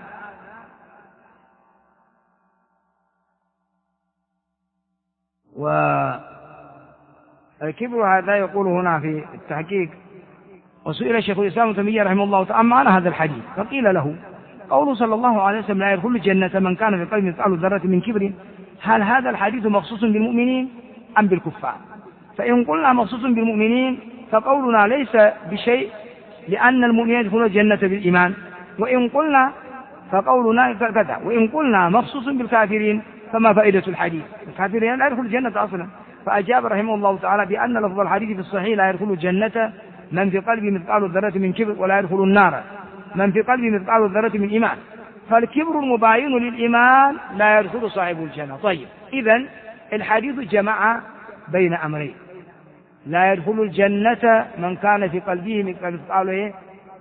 والكبر هذا يقول هنا في التحقيق. وسئل شيخ الإسلام ابن تيمية رحمه الله تعالى عن هذا الحديث، فقيل له قوله صلى الله عليه وسلم لا يدخل الجنة من كان في قلبه مثقال ذرة من كبر، هل هذا الحديث مخصوص بالمؤمنين أم بالكفار؟ فإن قلنا مخصوص بالمؤمنين فقولنا ليس بشيء، لأن المؤمنين يدخلون الجنة بالإيمان، وإن قلنا فقولنا كذا، وإن قلنا مخصوص بالكافرين فما فائدة الحديث؟ الكافرين لا يدخل الجنة أصلا. فأجاب رحمه الله تعالى بأن لفظ الحديث في الصحيح لا يدخل الجنة من في قلبه مثقال الذرة من كبر، ولا يدخل النار من في قلبه مثقال الذرة من إيمان، فالكبر المباين للإيمان لا يدخل صاحب الجنة. طيب، إذن الحديث جمع بين أمرين، لا يدخل الجنة من كان في قلبه مثقال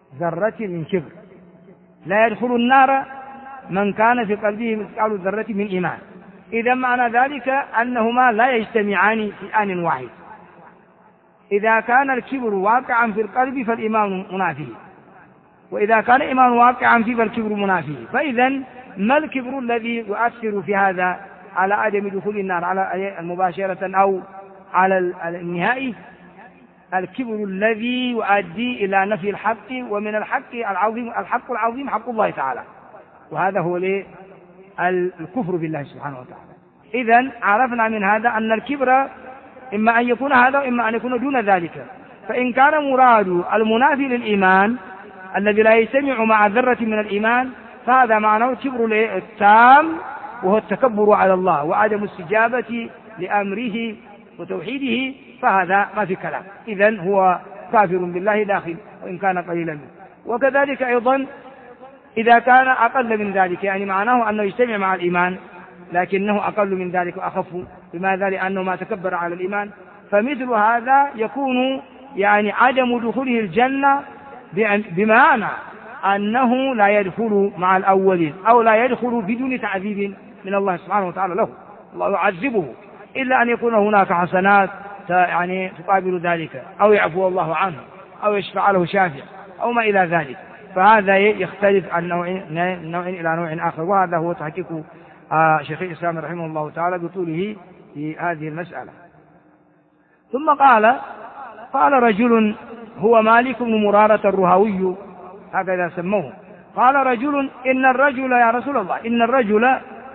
ذرة من كبر. لا يدخل النار من كان في قلبه مثقال ذرة من إيمان. إذا معنى ذلك أنهما لا يجتمعان في آن واحد. إذا كان الكبر واقعا في القلب فالإيمان منافيه، وإذا كان الإيمان واقعا فيه فالكبر منافيه. فإذا ما الكبر الذي يؤثر في هذا على عدم دخول النار على مباشرة أو على النهائي؟ الكبر الذي يؤدي إلى نفي الحق، ومن الحق العظيم حق الله تعالى، وهذا هو الكفر بالله سبحانه وتعالى. إذن عرفنا من هذا أن الكبر إما أن يكون هذا وإما أن يكون دون ذلك. فإن كان مراد المنافي للإيمان الذي لا يجتمع مع ذرة من الإيمان فهذا معناه الكبر التام، وهو التكبر على الله وعدم الاستجابة لأمره وتوحيده، فهذا ما في كلام. إذن هو كافر بالله داخل وإن كان قليلا منه. وكذلك أيضا إذا كان أقل من ذلك، يعني معناه أنه يجتمع مع الإيمان لكنه أقل من ذلك وأخف. لماذا؟ لأنه ما تكبر على الإيمان. فمثل هذا يكون يعني عدم دخوله الجنة بمعنى أنه لا يدخل مع الأولين، أو لا يدخل بدون تعذيب من الله سبحانه وتعالى له، الله يعذبه، إلا أن يكون هناك حسنات يعني تقابل ذلك، أو يعفو الله عنه، أو يشفع له شافع، أو ما إلى ذلك. فهذا يختلف عن نوع إلى نوع آخر. وهذا هو تحقيق شيخ الإسلام رحمه الله تعالى بطوله في هذه المسألة. ثم قال رجل هو مالك بن مرارة الرهوي، هكذا سموه. قال رجل إن الرجل يا رسول الله إن الرجل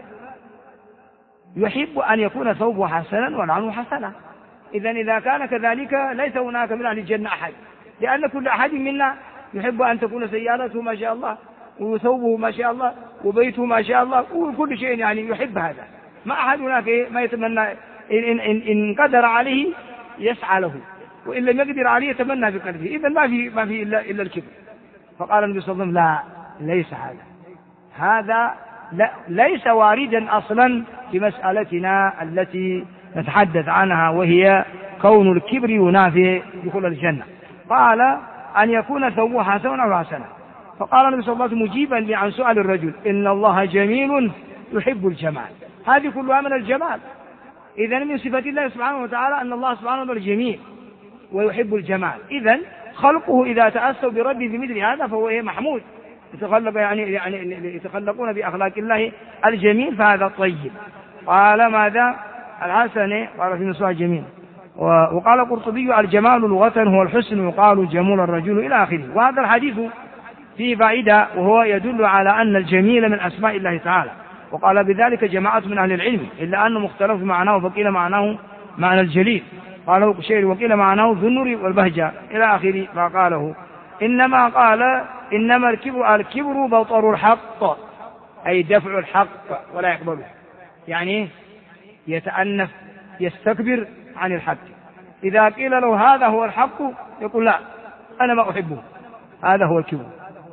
يحب أن يكون ثوبه حسنا ونعله حسنا. إذا كان كذلك ليس هناك من أهل الجنة أحد، لأن كل أحد منا يحب أن تكون سيارته ما شاء الله، وثوبه ما شاء الله، وبيته ما شاء الله، وكل شيء يعني يحب هذا. ما أحد هناك ما يتمنى، إن قدر عليه يسعى له، وإن لم يقدر عليه يتمنى في قلبه. إذا ما في إلا الكبر. فقال النبي صلى الله عليه وسلم لا، ليس هذا لا، ليس واردا أصلا في مسألتنا التي نتحدث عنها، وهي كون الكبر ينافي دخول الجنة. قال أن يكون ثوبه حسنا أو حسنا. فقال النبي صلى الله عليه وسلم مجيبا عن سؤال الرجل إن الله جميل يحب الجمال. هذه كلها من الجمال. إذا من صفة الله سبحانه وتعالى أن الله سبحانه وتعالى جميل ويحب الجمال. إذا خلقه إذا تأسوا بربه بمثل هذا فهو محمود، يعني يتخلقون بأخلاق الله الجميل، فهذا طيب. قال ماذا؟ الحسن قال في نصها جميل. وقال القرطبي الجمال لغة هو الحسن، يقال جمول الرجل إلى آخره. وهذا الحديث فيه فائدة، وهو يدل على أن الجميل من أسماء الله تعالى. وقال بذلك جماعة من أهل العلم، إلا أنه مختلف معناه، فقيل معناه معنى الجليل، قاله القشيري، وقيل معناه ذو النور والبهجة إلى آخر ما قاله. إنما قال إنما الكبر بطر الحق، أي دفع الحق ولا يقبله، يعني يتأنف يستكبر عن الحق. إذا قيل له هذا هو الحق يقول لا أنا ما أحبه، هذا هو الكبر،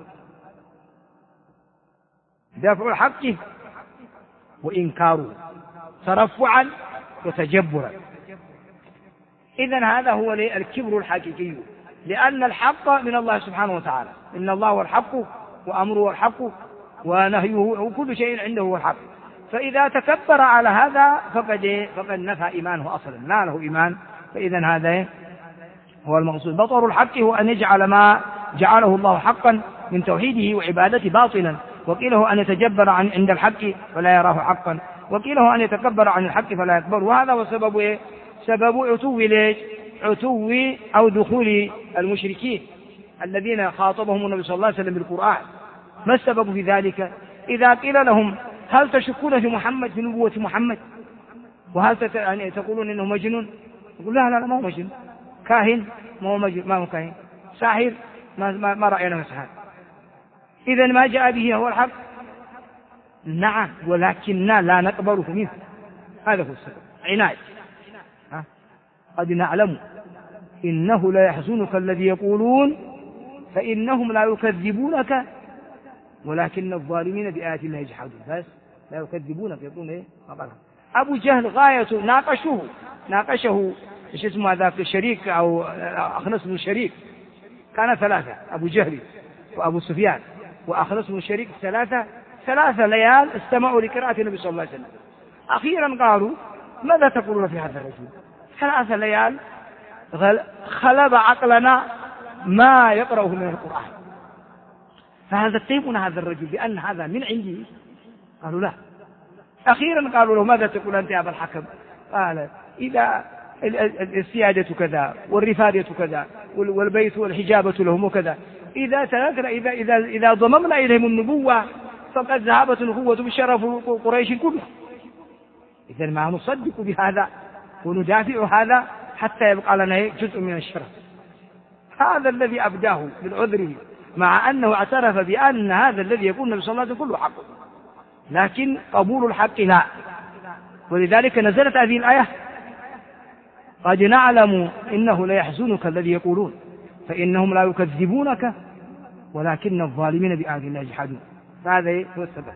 دفع الحق وإنكاره ترفعا وتجبرا. إذن هذا هو الكبر الحقيقي، لأن الحق من الله سبحانه وتعالى، إن الله هو الحق وأمره الحق ونهيه وكل شيء عنده هو الحق. فإذا تكبر على هذا فقد نفى إيمانه أصلا، لا له إيمان. فإذن هذا هو المقصود. بطر الحق هو أن يجعل ما جعله الله حقا من توحيده وعبادته باطلا، وقيله أن يتجبر عند الحق فلا يراه حقا، وقيله أن يتكبر عن الحق فلا يكبر. وهذا هو سبب سبب عتو أو دخول المشركين الذين خاطبهم النبي صلى الله عليه وسلم بالقرآن. ما السبب في ذلك؟ إذا قيل لهم هل تشكون في محمد، في نبوة محمد، وهل يعني تقولون إنه مجنون؟ يقول لا ما هو مجنون. كاهن ما هو مجنون، ما هو كاهن. ساحر ما رأينا مسحر. إذا ما جاء به هو الحق، نعم، ولكننا لا نقبله منه. هذا هو السبب، عناد. قد نعلم إنه لا يحزنك الذي يقولون فإنهم لا يكذبونك ولكن الظالمين بآيات الله يجحدون. بس لا يكذبونك، يقولون إيه؟ أبو جهل غايته ناقشه ايش اسمه هذاك الشريك أو أخنس بن الشريك، كان ثلاثة، أبو جهل وأبو سفيان وأخنس بن شريك 3 ليال استمعوا لقراءة النبي صلى الله عليه وسلم. أخيرا قالوا ماذا تقولون في هذا الرجل؟ 3 ليال خلب عقلنا ما يقرأه من القرآن، فهذا اتهمنا هذا الرجل بأن هذا من عندي. قالوا لا. أخيرا قالوا له ماذا تقول أنت يا أبا الحكم؟ قال إذا السيادة كذا والرفادة كذا والبيت والحجابة لهم وكذا، إذا ضممنا إليهم النبوة فقد ذهبت النبوة بشرف قريش كلها. إذا ما نصدق بهذا وندافع هذا حتى يبقى لنا جزء من الشرف. هذا الذي أبداه بالعذر، مع أنه اعترف بأن هذا الذي يقول النبي صلى الله عليه وسلم كله حق، لكن قبول الحق لا. ولذلك نزلت هذه الآية: قد نعلم إنه ليحزنك الذي يقولون فإنهم لا يكذبونك ولكن الظالمين بآيات الله يجحدون. فهذا هو السبب.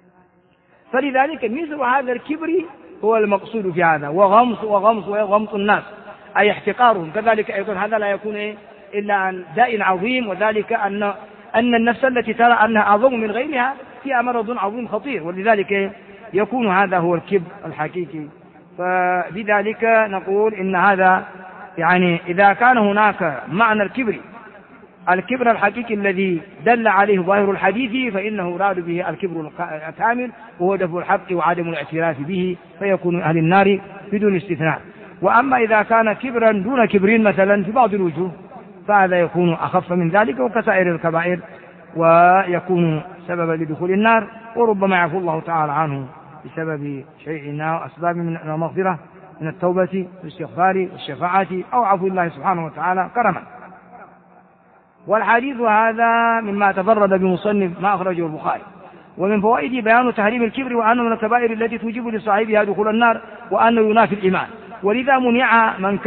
فلذلك مثل هذا الكبر هو المقصود في هذا، وغمص الناس أي احتقارهم. كذلك أيضا هذا لا يكون إلا عن داء عظيم، وذلك أن النفس التي ترى أنها أعظم من غيرها فيها مرض عظيم خطير، ولذلك يكون هذا هو الكبر الحقيقي. فبذلك نقول إن هذا يعني إذا كان هناك معنى الكبر الحقيقي الذي دل عليه ظاهر الحديث، فإنه يراد به الكبر الكامل، وهو دفع الحق وعدم الاعتراف به، فيكون أهل النار بدون استثناء. وأما إذا كان كبرا دون كبر مثلا في بعض الوجوه فهذا يكون أخف من ذلك وكسائر الكبائر، ويكون سببا لدخول النار، وربما يعفو الله تعالى عنه بسبب شيء وأسباب من المغفرة من التوبة والاستغفار والشفاعة أو عفو الله سبحانه وتعالى كرما. والحديث هذا مما تفرد بمصنف ما أخرجه البخاري. ومن فوائد بيان تحريم الكبر وأنه من الكبائر التي توجب لصاحبها دخول النار، وأنه ينافي الإيمان. ولذا منع من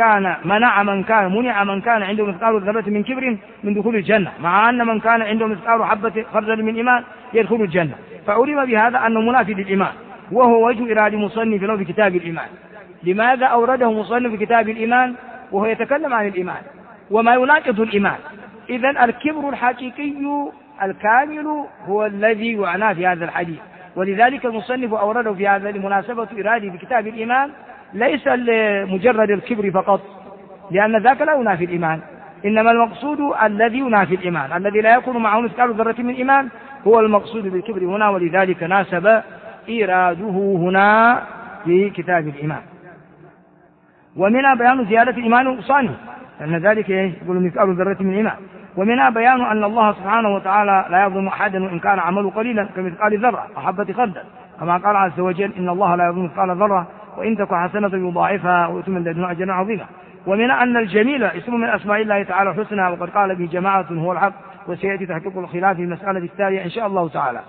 كان عنده مثقال ذرة من كبر من دخول الجنة، مع أن من كان عنده مثقال حبة خردل من إيمان يدخل الجنة. فعلم بهذا أنه منافي للإيمان، وهو وجه إرادة مصنف له في كتاب الإيمان. لماذا أورده مصنف في كتاب الإيمان وهو يتكلم عن الإيمان وما يناقض الإيمان؟ إذن الكبر الحقيقي الكامل هو الذي يعنى في هذا الحديث. ولذلك المصنف أورده في هذا لمناسبة إرادة في كتاب الإيمان، ليس لمجرد الكبر فقط، لأن ذاك لا ينافي الإيمان، إنما المقصود الذي ينافي الإيمان، الذي لا يكون معه مثقال ذرة من إيمان هو المقصود بالكبر هنا. ولذلك ناسب إيراده هنا في كتاب الإيمان. ومنها بيان زيادة الإيمان ونقصانه، لأن ذلك يقول مثقال ذرة من إيمان. ومنها بيان أن الله سبحانه وتعالى لا يظلم أحدا وإن كان عمله قليلا كمثقال ذرة أو حبة خردل، كما قال عز وجل: إن الله لا يظلم مثقال ذرة وإن تك حسنة يضاعفها ويؤتي من لدنه أجرا عظيما. ومنها أن الجميل اسم من أسماء الله تعالى الحسنى، وقد قال به جماعة هو الحق، وسيأتي تحقيق الخلاف في المسألة التالية إن شاء الله تعالى.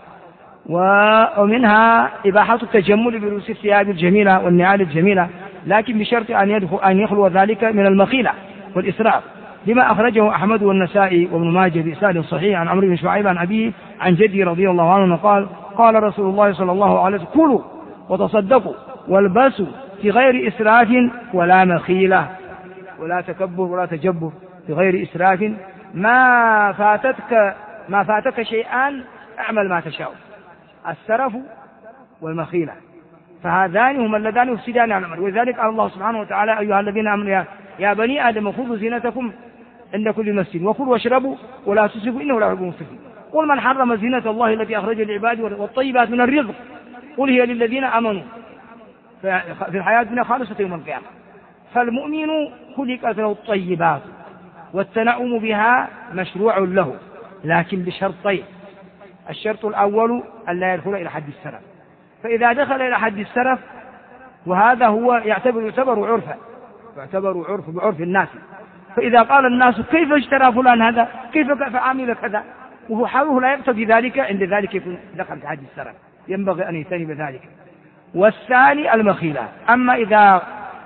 ومنها إباحة التجمل بلبس الثياب الجميلة والنعال الجميلة، لكن بشرط أن يخلو ذلك من المخيلة والإسراف، لما أخرجه أحمد والنسائي وابن ماجه بإسناد صحيح عن عمرو بن شعيب عن أبيه عن جدي رضي الله عنه قال: قال رسول الله صلى الله عليه وسلم: كلوا وتصدقوا والبسوا في غير إسراف ولا مخيلة، ولا تكبر ولا تجبر، في غير إسراف. ما فاتك شيئان اعمل ما تشاء، السرف والمخيلة، فهذان هما اللذان يفسدان على الأمر. ولذلك قال الله سبحانه وتعالى: أيها الذين آمنوا يا بني آدم خذوا زينتكم عند كل مسجد وكلوا واشربوا ولا تسرفوا إنه لا يحب المسرفين. قل من حرم زينة الله التي أخرج للعباد والطيبات من الرزق قل هي للذين آمنوا في الحياة الدنيا خالصة يوم القيامة. فالمؤمن خلقت له الطيبات والتنعم بها مشروع له، لكن بشرطين: الشرط الأول ألا يدخل إلى حد السرف، فإذا دخل إلى حد السرف وهذا هو يعتبر عرف بعرف الناس، فإذا قال الناس: كيف اشترى فلان هذا، كيف عمل كذا، وهو حاله لا يقتضي ذلك، عند ذلك يكون دخل في حد السرف، ينبغي أن يجتنب ذلك. والثاني المخيلة. أما إذا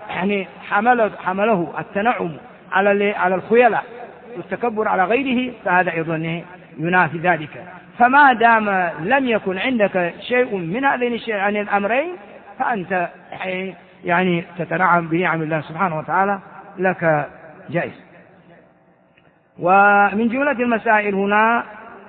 حمله التنعم على الخيلة والتكبر على غيره فهذا أيضا ينافي ذلك. فما دام لم يكن عندك شيء من هذين الأمرين فأنت تتنعم بنعم الله سبحانه وتعالى لك جائز. ومن جملة المسائل هنا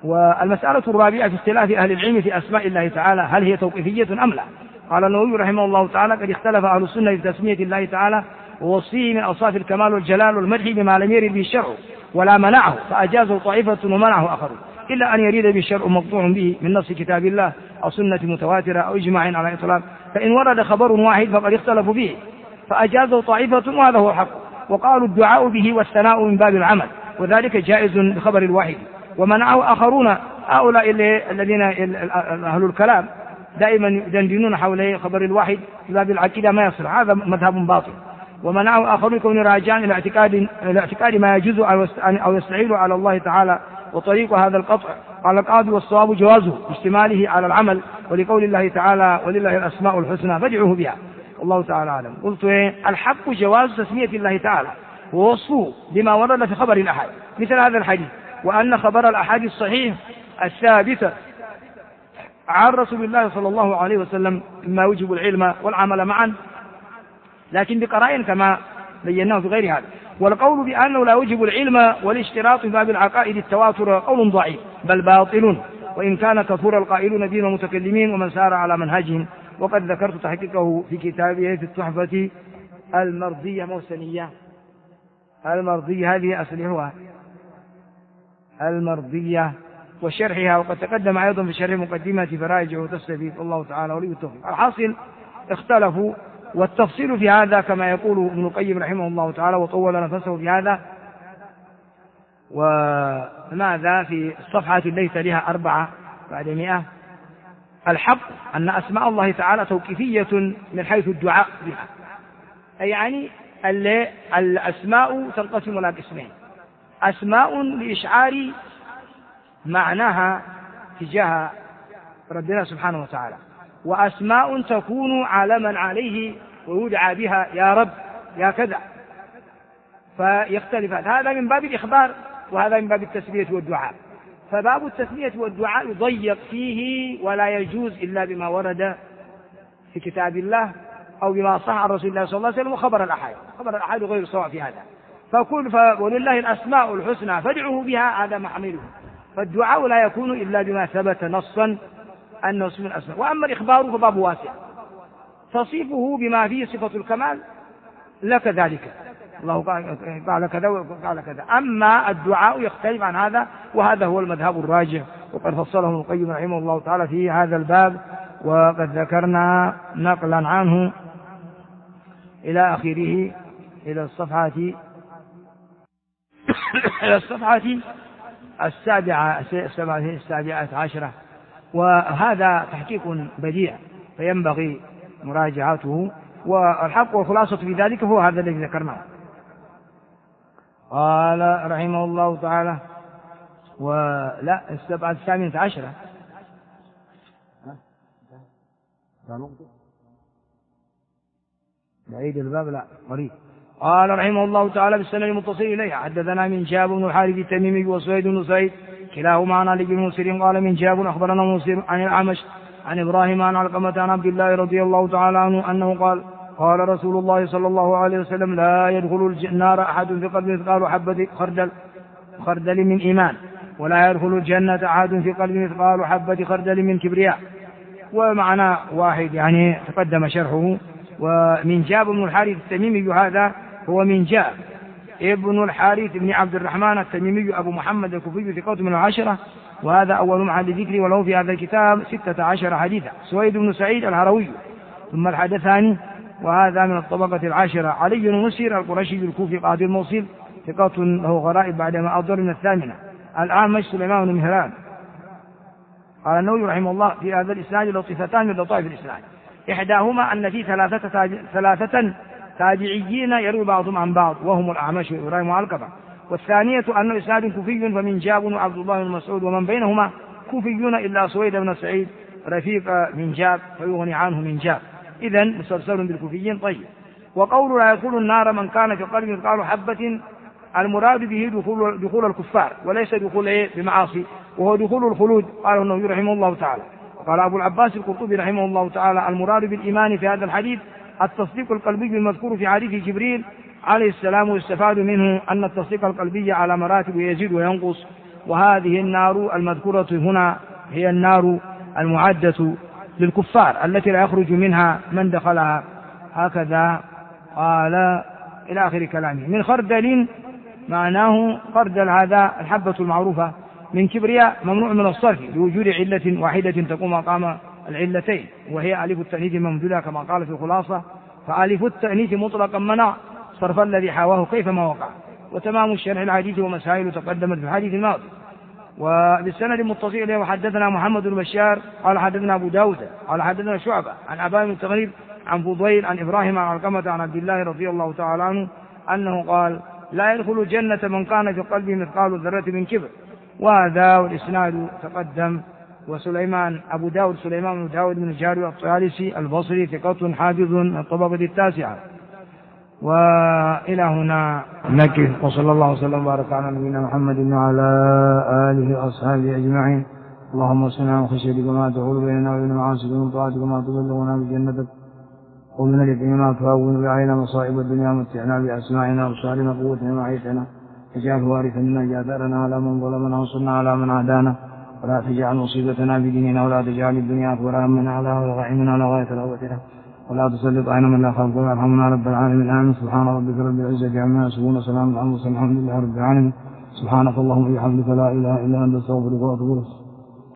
والمسألة الرابعة في اختلاف أهل العلم في أسماء الله تعالى، هل هي توقيفية أم لا؟ قال النووي رحمه الله تعالى: قد اختلف أهل السنة في تسمية الله تعالى ووصفه من أوصاف الكمال والجلال والمدح بما لم يرد به الشرع ولا منعه، فأجازه طائفة ومنعه آخرون، إلا أن يريد به الشرع مقطوع به من نص كتاب الله أو سنة متواترة أو إجماع على إطلاق، فإن ورد خبر واحد فقد اختلفوا به فأجازه طائفة وهذا هو الحق، وقالوا الدعاء به والثناء من باب العمل وذلك جائز بخبر الواحد، ومنعه آخرون. هؤلاء الذين أهل الكلام دائما يدندنون حول خبر الواحد في باب العقيدة ما يصل، هذا مذهب باطل. ومنعه آخرون كون راجعا إلى اعتقاد ما يجوز أو يستعيل على الله تعالى، وطريق هذا القطع قال القاضي والصواب جوازه اشتماله على العمل، ولقول الله تعالى: ولله الأسماء الحسنى فادعوه بها، والله تعالى أعلم. قلت الحق جواز تسمية الله تعالى ووصفه بما ورد في خبر الأحد مثل هذا الحديث، وأن خبر الأحد الصحيح الثابت عن رسول الله صلى الله عليه وسلم مما يوجب العلم والعمل معا، لكن بقرائن كما بيناه في غير هذا. والقول بأنه لا يوجب العلم والاشتراط في باب العقائد التواتر قول ضعيف بل باطل، وإن كان كثر القائلون دين المتكلمين ومن سار على منهجهم، وقد ذكرت تحقيقه في كتابه في التحفة المرضية موسنية. المرضية هذه أصلها المرضية وشرحها، وقد تقدم أيضا في شرح مقدمة فرائج وتستفيد، الله تعالى ولي التوفيق. الحاصل اختلفوا، والتفصيل في هذا كما يقول ابن القيم رحمه الله تعالى وطول نفسه في هذا، وماذا في الصفحة التي لها 4 بعد 100. الحق أن أسماء الله تعالى توقيفية من حيث الدعاء بها، أي يعني الأسماء تنقسم إلى قسمين: أسماء لإشعار معناها تجاه ربنا سبحانه وتعالى، وأسماء تكون علما عليه ويدعى بها يا رب يا كذا، فيختلف هذا من باب الإخبار وهذا من باب التسمية والدعاء. فباب التسمية والدعاء يضيق فيه ولا يجوز إلا بما ورد في كتاب الله أو بما صح عن رسول الله صلى الله عليه وسلم وخبر الأحاد. خبر الأحاد غير سواء في هذا. ولله الأسماء الحسنى فادعوه بها، هذا محمله. فالدعاء لا يكون إلا بما ثبت نصا أنه اسم الأسماء. وأما الإخبار فباب واسع، تصفه بما فيه صفة الكمال لك ذلك، الله قال كذا وقال كذا. أما الدعاء يختلف عن هذا، وهذا هو المذهب الراجح، وقد فصله ابن القيم رحمه الله تعالى في هذا الباب، وقد ذكرنا نقلا عنه إلى آخره إلى الصفحة السابعة عشرة. وهذا تحقيق بديع فينبغي مراجعته، والحق والخلاصة في ذلك هو هذا الذي ذكرناه. قال رحمه الله تعالى ولا 17 بعيد الباب لا قريب. قال رحمه الله تعالى بالسند المتصل إليه: حدثنا من جاب بن الحارث التميمي وسويد بن سعيد كلاهما عن علي بن مسير قال من جاب أخبرنا مسير عن الأعمش عن إبراهيم عن علقمة عن عبد الله رضي الله تعالى عنه أنه قال رسول الله صلى الله عليه وسلم: لا يدخل النار أحد في قلبه مثقال حبة خردل من إيمان، ولا يدخل الجنة أحد في قلبه مثقال حبة خردل من كبرياء. ومعنى واحد يعني تقدم شرحه. ومن جاب بن الحارث التميمي هذا هو من جاب ابن الحارث بن عبد الرحمن التميمي أبو محمد الكوفي ثقة من 10، وهذا أول محل ذكري، وله في هذا الكتاب 16 حديثا. سويد بن سعيد الهروي ثم الحدثاني، وهذا من الطبقة 10. علي بن مسير القرشي الكوفي قاضي الموصل ثقة له غرائب بعدما أضر من 8. الأعمش سليمان بن مهران. قال النووي رحمه الله في هذا الإسناد لطيفتان من لطائف الإسناد، إحداهما أن في ثلاثة تابعيين يروي بعضهم عن بعض وهم الأعمش وإبراهيم وعلقمة، والثانية أنه إسناد كوفي فمن جاب وعبد الله بن مسعود ومن بينهما كوفيون إلا سويد بن سعيد رفيق من جاب فيغني عنه من جاب، إذن مسلسل بالكوفيين. طيب. وقول لا يدخل النار من كان في قلبه مثقال حبة، المراد به دخول الكفار وليس دخول بمعاصي، وهو دخول الخلود. قاله النووي رحمه الله تعالى. قال أبو العباس القرطبي رحمه الله تعالى: المراد بالإيمان في هذا الحديث التصديق القلبي المذكور في حديث جبريل عليه السلام، ويستفاد منه أن التصديق القلبي على مراتب يزيد وينقص، وهذه النار المذكورة هنا هي النار المعدة للكفار التي لا يخرج منها من دخلها. هكذا قال إلى آخر كلامه. من خردل معناه خردل هذا الحبة المعروفة. من كبرياء ممنوع من الصرف لوجود علة واحدة تقوم مقام العلتين، وهي ألف التأنيث ممدودة كما قال في الخلاصة، فألف التأنيث مطلقا منع صرف الذي حواه كيفما وقع. وتمام الشرح الحديث ومسائل تقدمت في الحديث الماضي. وبالسند المتصل إليه وحدثنا محمد بن بشار قال حدثنا أبو داود قال حدثنا شعبة عن أبان بن تغريب عن فضيل عن إبراهيم عن علقمة عن عبد الله رضي الله تعالى عنه أنه قال لا يدخل الجنة من كان في قلبه مثقال ذرة من كبر. وهذا والإسناد تقدم. وسليمان أبو داود سليمان بن داود بن الجاري الطيالسي البصري ثقة حافظ الطبقة التاسعة. وإلى هنا نكف، وصلى الله وسلم وبارك على نبينا محمد وعلى آله وأصحابه أجمعين. اللهم صلنا وخشيتك ما تحول بيننا وبين معاصيك ومن طاعتك ما تبلغنا بجنتك ومن اليقين ما تهون بعيننا مصائب الدنيا متعنا بأسماعنا وأبصارنا قوتنا وعيتنا اجعله وارثا منا جاثرنا على من ظلمنا وانصرنا على من عادانا ولا تجعل مصيبتنا في ديننا ولا تجعل الدنيا أكبر همنا ولا غائمنا ولا غاية رغبتنا ولا تسلط علينا من لا خلق ويرحمنا رب العالمين. آمين. سبحان ربك رب العزة عما يصفون وسلام على المرسلين الحمد لله رب العالمين. سبحانك اللهم وبحمدك لا إله إلا أنت أستغفرك وأتوب إليك.